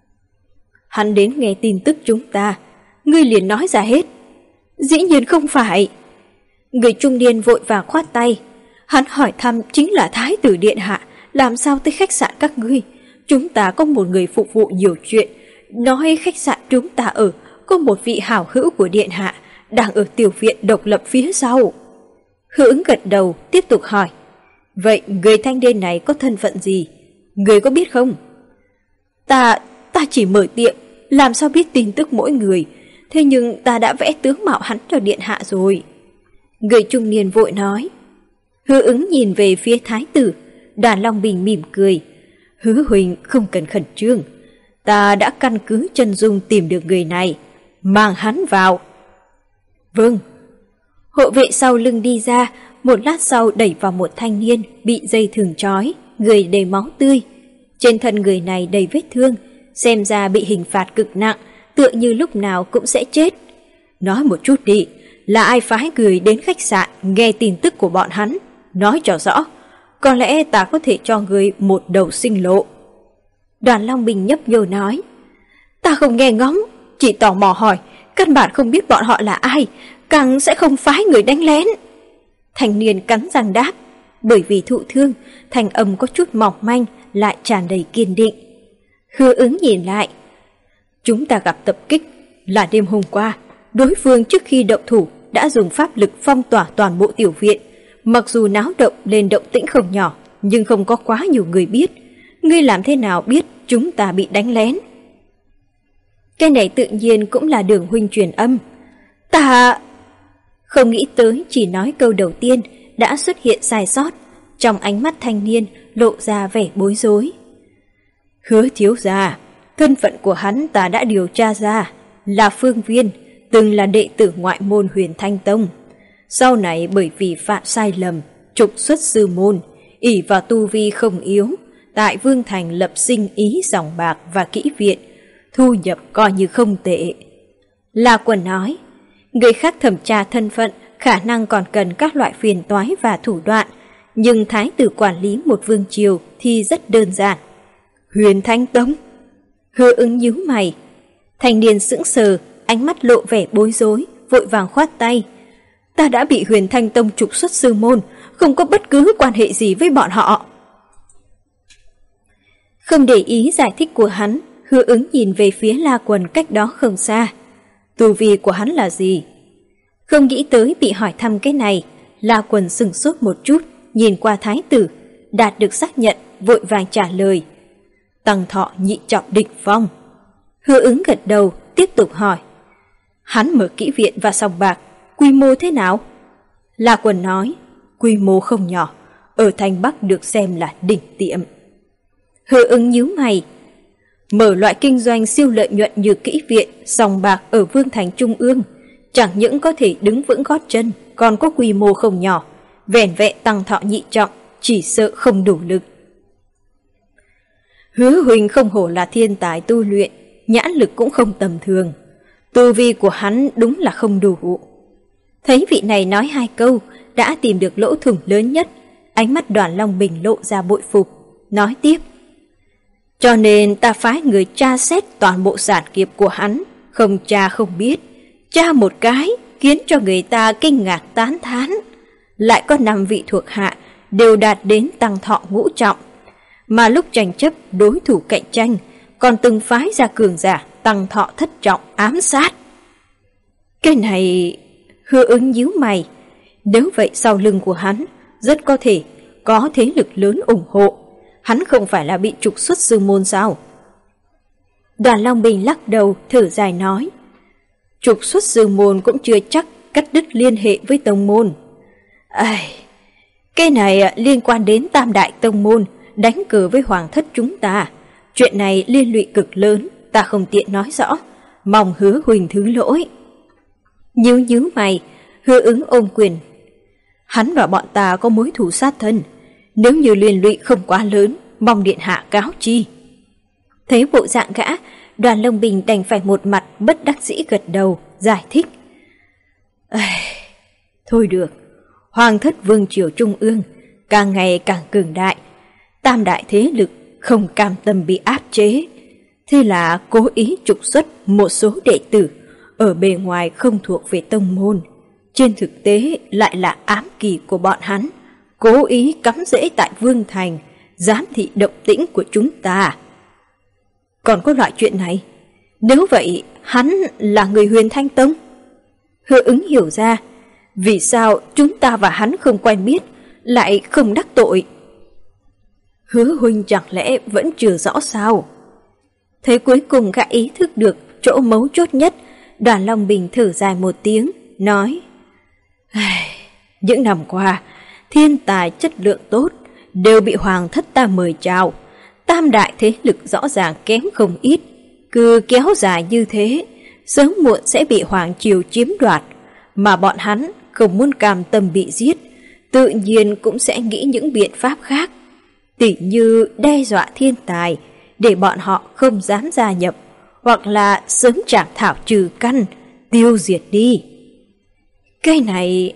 Hắn đến nghe tin tức chúng ta, ngươi liền nói ra hết. Dĩ nhiên không phải. Người trung niên vội vàng khoát tay. Hắn hỏi thăm chính là Thái tử điện hạ, làm sao tới khách sạn các ngươi. Chúng ta có một người phục vụ nhiều chuyện, nói khách sạn chúng ta ở có một vị hảo hữu của điện hạ đang ở tiểu viện độc lập phía sau. Hứa Ứng gật đầu, tiếp tục hỏi. Vậy người thanh niên này có thân phận gì? Người có biết không? Ta, ta chỉ mở tiệm, làm sao biết tin tức mỗi người. Thế nhưng ta đã vẽ tướng mạo hắn cho điện hạ rồi. Người trung niên vội nói. Hứa Ứng nhìn về phía thái tử. Đoàn Long Bình mỉm cười. Hứa huynh không cần khẩn trương. Ta đã căn cứ chân dung tìm được người này. Mang hắn vào. Vâng. Hộ vệ sau lưng đi ra, một lát sau đẩy vào một thanh niên bị dây thừng trói, người đầy máu tươi. Trên thân người này đầy vết thương, xem ra bị hình phạt cực nặng, tựa như lúc nào cũng sẽ chết. Nói một chút đi, là ai phái người đến khách sạn nghe tin tức của bọn hắn? Nói cho rõ, có lẽ ta có thể cho người một đầu sinh lộ. Đoàn Long Bình nhấp nhô nói. Ta không nghe ngóng, chỉ tò mò hỏi, căn bản không biết bọn họ là ai, càng sẽ không phái người đánh lén. Thanh niên cắn răng đáp, bởi vì thụ thương, thanh âm có chút mỏng manh, lại tràn đầy kiên định. Hứa Ứng nhìn lại. Chúng ta gặp tập kích là đêm hôm qua, đối phương trước khi động thủ đã dùng pháp lực phong tỏa toàn bộ tiểu viện. Mặc dù náo động lên động tĩnh không nhỏ, nhưng không có quá nhiều người biết. Ngươi làm thế nào biết chúng ta bị đánh lén? Cái này tự nhiên cũng là Đường huynh truyền âm. Ta... Không nghĩ tới chỉ nói câu đầu tiên đã xuất hiện sai sót. Trong ánh mắt thanh niên lộ ra vẻ bối rối. Hứa thiếu gia, thân phận của hắn ta đã điều tra ra, là Phương Viên, từng là đệ tử ngoại môn Huyền Thanh Tông. Sau này bởi vì phạm sai lầm, trục xuất sư môn, ỷ vào tu vi không yếu, tại Vương Thành lập sinh ý sòng bạc và kỹ viện, thu nhập coi như không tệ. La Quần nói, người khác thẩm tra thân phận khả năng còn cần các loại phiền toái và thủ đoạn, nhưng thái tử quản lý một vương triều thì rất đơn giản. Huyền Thanh Tông? Hứa Ứng nhíu mày. Thanh niên sững sờ, ánh mắt lộ vẻ bối rối, vội vàng khoát tay. Ta đã bị Huyền Thanh Tông trục xuất sư môn, không có bất cứ quan hệ gì với bọn họ. Không để ý giải thích của hắn, Hứa Ứng nhìn về phía La Quần cách đó không xa. Tu vi của hắn là gì? Không nghĩ tới bị hỏi thăm cái này, La Quần sừng sốt một chút, nhìn qua thái tử, đạt được xác nhận, vội vàng trả lời. Tăng thọ nhị trọng đỉnh phong. Hứa Ứng gật đầu, tiếp tục hỏi. Hắn mở kỹ viện và sòng bạc, quy mô thế nào? La Quần nói, quy mô không nhỏ, ở thành Bắc được xem là đỉnh tiệm. Hứa Ứng nhíu mày. Mở loại kinh doanh siêu lợi nhuận như kỹ viện, sòng bạc ở Vương Thành Trung ương, chẳng những có thể đứng vững gót chân, còn có quy mô không nhỏ, vẻn vẹn tăng thọ nhị trọng, chỉ sợ không đủ lực. Hứa huynh không hổ là thiên tài tu luyện, nhãn lực cũng không tầm thường. Tu vi của hắn đúng là không đủ. Thấy vị này nói hai câu, đã tìm được lỗ thủng lớn nhất, ánh mắt Đoàn Long Bình lộ ra bội phục, nói tiếp. Cho nên ta phái người tra xét toàn bộ sản nghiệp của hắn, không tra không biết, tra một cái khiến cho người ta kinh ngạc tán thán. Lại có năm vị thuộc hạ đều đạt đến tăng thọ ngũ trọng, mà lúc tranh chấp đối thủ cạnh tranh còn từng phái ra cường giả tăng thọ thất trọng ám sát. Cái này... Hứa Ứng nhíu mày. Nếu vậy sau lưng của hắn rất có thể có thế lực lớn ủng hộ. Hắn không phải là bị trục xuất sư môn sao? Đoàn Long Bình lắc đầu thở dài nói. Trục xuất sư môn cũng chưa chắc cắt đứt liên hệ với tông môn. Ai... Cái này liên quan đến tam đại tông môn đánh cờ với hoàng thất chúng ta. Chuyện này liên lụy cực lớn, ta không tiện nói rõ. Mong Hứa huynh thứ lỗi. Nhíu nhíu mày, Hứa Ứng ôm quyền. Hắn và bọn ta có mối thù sát thân. Nếu như liên lụy không quá lớn, mong điện hạ cáo chi. Thấy bộ dạng gã, Đoàn Long Bình đành phải một mặt bất đắc dĩ gật đầu, giải thích. Thôi được, Hoàng thất vương triều trung ương càng ngày càng cường đại, tam đại thế lực không cam tâm bị áp chế, thế là cố ý trục xuất một số đệ tử ở bề ngoài không thuộc về tông môn, trên thực tế lại là ám kỳ của bọn hắn, cố ý cắm rễ tại Vương Thành, giám thị động tĩnh của chúng ta. Còn có loại chuyện này? Nếu vậy, hắn là người Huyền Thanh Tông? Hứa Ứng hiểu ra, vì sao chúng ta và hắn không quen biết, lại không đắc tội. Hứa huynh chẳng lẽ vẫn chưa rõ sao? Thế cuối cùng gã ý thức được chỗ mấu chốt nhất, Đoàn Long Bình thở dài một tiếng, nói: những năm qua, thiên tài chất lượng tốt đều bị Hoàng thất ta mời chào, tam đại thế lực rõ ràng kém không ít, cứ kéo dài như thế, sớm muộn sẽ bị Hoàng triều chiếm đoạt, mà bọn hắn không muốn cam tâm bị giết, tự nhiên cũng sẽ nghĩ những biện pháp khác, tỉ như đe dọa thiên tài để bọn họ không dám gia nhập, hoặc là sớm trảm thảo trừ căn, tiêu diệt đi. Cái này...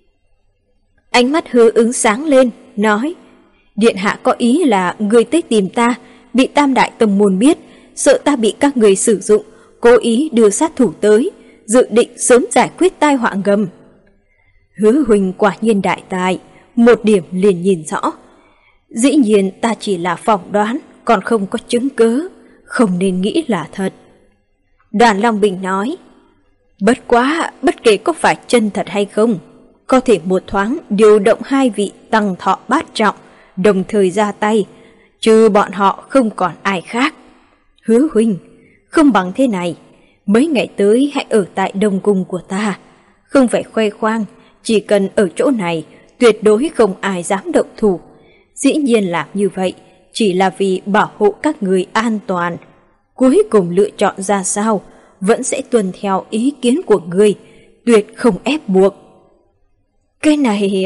Ánh mắt Hứa Ứng sáng lên, nói: Điện hạ có ý là người tới tìm ta, bị tam đại tông môn biết, sợ ta bị các người sử dụng, cố ý đưa sát thủ tới, dự định sớm giải quyết tai họa ngầm. Hứa huynh quả nhiên đại tài, một điểm liền nhìn rõ. Dĩ nhiên ta chỉ là phỏng đoán, còn không có chứng cớ, không nên nghĩ là thật. Đoàn Long Bình nói: Bất quá, bất kể có phải chân thật hay không, có thể một thoáng điều động hai vị tăng thọ bát trọng, đồng thời ra tay, trừ bọn họ không còn ai khác. Hứa huynh, không bằng thế này, mấy ngày tới hãy ở tại Đông Cung của ta, không phải khoe khoang, chỉ cần ở chỗ này, tuyệt đối không ai dám động thủ. Dĩ nhiên làm như vậy, chỉ là vì bảo hộ các người an toàn. Cuối cùng lựa chọn ra sao, vẫn sẽ tuân theo ý kiến của người, tuyệt không ép buộc. Cái này...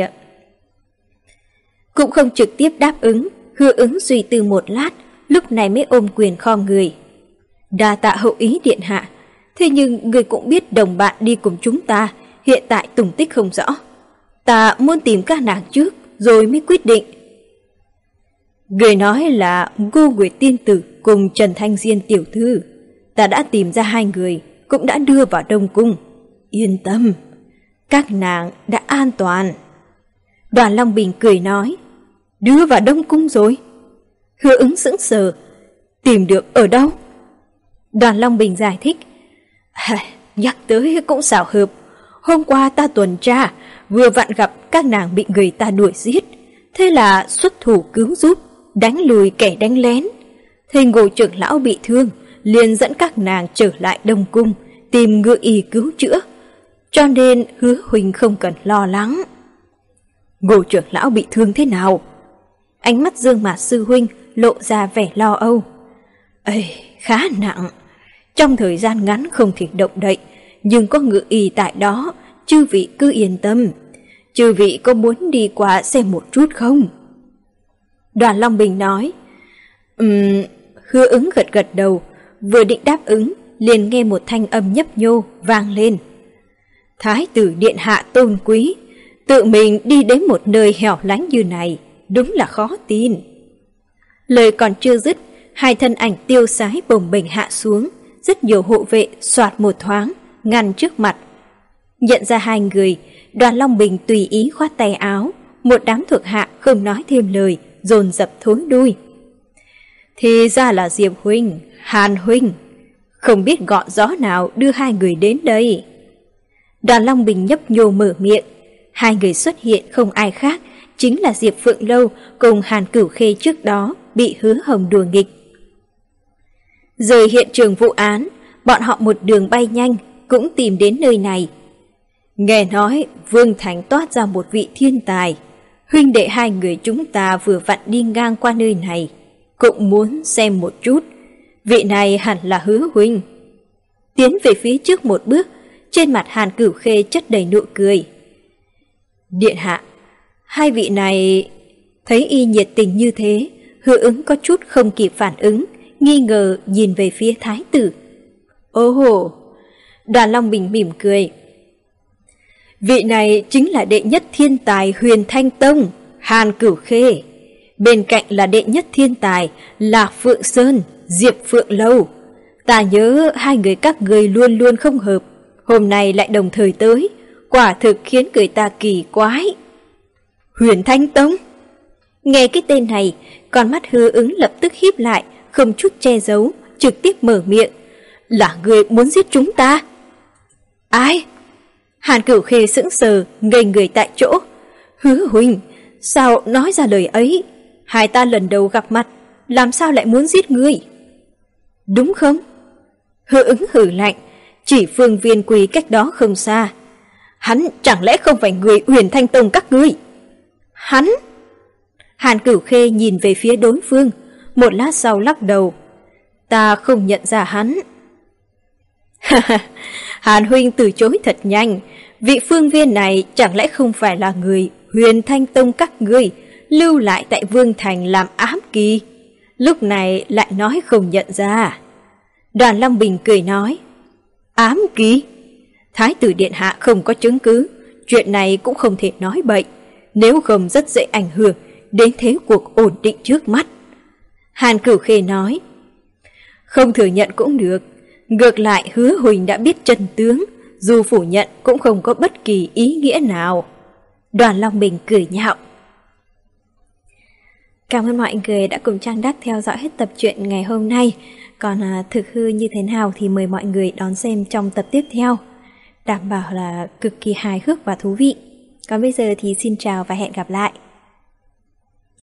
Cũng không trực tiếp đáp ứng, Hứa Ứng suy tư một lát, lúc này mới ôm quyền khom người. Đa tạ hậu ý điện hạ, thế nhưng người cũng biết đồng bạn đi cùng chúng ta hiện tại tung tích không rõ. Ta muốn tìm các nàng trước rồi mới quyết định. Người nói là Ngô Nguyệt tiên tử cùng Trần Thanh Diên tiểu thư. Ta đã tìm ra hai người, cũng đã đưa vào Đông Cung. Yên tâm, các nàng đã an toàn. Đoàn Long Bình cười nói: Đưa vào Đông Cung rồi? Hứa Ứng sững sờ: Tìm được ở đâu? Đoàn Long Bình giải thích: Nhắc tới cũng xảo hợp, hôm qua ta tuần tra, vừa vặn gặp các nàng bị người ta đuổi giết, thế là xuất thủ cứu giúp, đánh lùi kẻ đánh lén. Thầy Ngô trưởng lão bị thương, liền dẫn các nàng trở lại Đông Cung, tìm ngựa y cứu chữa. Cho nên Hứa huynh không cần lo lắng. Ngô trưởng lão bị thương thế nào? Ánh mắt Dương Mạt sư huynh lộ ra vẻ lo âu. Ây, khá nặng. Trong thời gian ngắn không thể động đậy, nhưng có ngựa y tại đó, chư vị cứ yên tâm. Chư vị có muốn đi qua xem một chút không? Đoàn Long Bình nói. Ừm, Hứa Ứng gật gật đầu, vừa định đáp ứng, liền nghe một thanh âm nhấp nhô vang lên. Thái tử điện hạ tôn quý, tự mình đi đến một nơi hẻo lánh như này, đúng là khó tin. Lời còn chưa dứt, hai thân ảnh tiêu sái bồng bềnh hạ xuống, rất nhiều hộ vệ soạt một thoáng, ngăn trước mặt. Nhận ra hai người, Đoàn Long Bình tùy ý khoát tay áo, một đám thuộc hạ không nói thêm lời, dồn dập thối đuôi. Thì ra là Diệp huynh, Hàn huynh, không biết gọn gió nào đưa hai người đến đây. Đoàn Long Bình nhấp nhô mở miệng, hai người xuất hiện không ai khác, chính là Diệp Phượng Lâu cùng Hàn Cửu Khê trước đó bị Hứa Hồng đùa nghịch. Rời hiện trường vụ án, bọn họ một đường bay nhanh, cũng tìm đến nơi này. Nghe nói Vương Thành toát ra một vị thiên tài, huynh đệ hai người chúng ta vừa vặn đi ngang qua nơi này, cũng muốn xem một chút. Vị này hẳn là Hứa huynh. Tiến về phía trước một bước, trên mặt Hàn Cửu Khê chất đầy nụ cười. Điện hạ, hai vị này... Thấy y nhiệt tình như thế, Hứa Ứng có chút không kịp phản ứng, nghi ngờ nhìn về phía thái tử. Ô hồ! Đoàn Long Bình mỉm cười. Vị này chính là đệ nhất thiên tài Huyền Thanh Tông, Hàn Cửu Khê. Bên cạnh là đệ nhất thiên tài Lạc Phượng Sơn, Diệp Phượng Lâu. Ta nhớ hai người các người luôn luôn không hợp, hôm nay lại đồng thời tới, quả thực khiến người ta kỳ quái. Huyền Thanh Tông? Nghe cái tên này, con mắt Hứa Ứng lập tức híp lại, không chút che giấu, trực tiếp mở miệng. Là người muốn giết chúng ta? Ai? Hàn Cửu Khê sững sờ, ngây người tại chỗ. Hứa huynh, sao nói ra lời ấy? Hai ta lần đầu gặp mặt, làm sao lại muốn giết ngươi? Đúng không? Hứa Ứng hử lạnh, chỉ phương viên quỳ cách đó không xa. Hắn chẳng lẽ không phải người Huyền Thanh Tông các ngươi? Hắn? Hàn Cửu Khê nhìn về phía đối phương, một lát sau lắc đầu. Ta không nhận ra hắn. Hàn huynh từ chối thật nhanh, vị phương viên này chẳng lẽ không phải là người Huyền Thanh Tông các ngươi lưu lại tại Vương Thành làm ám kỳ? Lúc này lại nói không nhận ra. Đoàn Long Bình cười nói, ám kỳ? Thái tử điện hạ không có chứng cứ, chuyện này cũng không thể nói bậy, nếu không rất dễ ảnh hưởng đến thế cuộc ổn định trước mắt. Hàn Cửu Khê nói, không thừa nhận cũng được, ngược lại Hứa huynh đã biết chân tướng, dù phủ nhận cũng không có bất kỳ ý nghĩa nào. Đoàn Long Bình cười nhạo. Cảm ơn mọi người đã cùng Trang Đắc theo dõi hết tập truyện ngày hôm nay. Còn à, thực hư như thế nào thì mời mọi người đón xem trong tập tiếp theo. Đảm bảo là cực kỳ hài hước và thú vị. Còn bây giờ thì xin chào và hẹn gặp lại.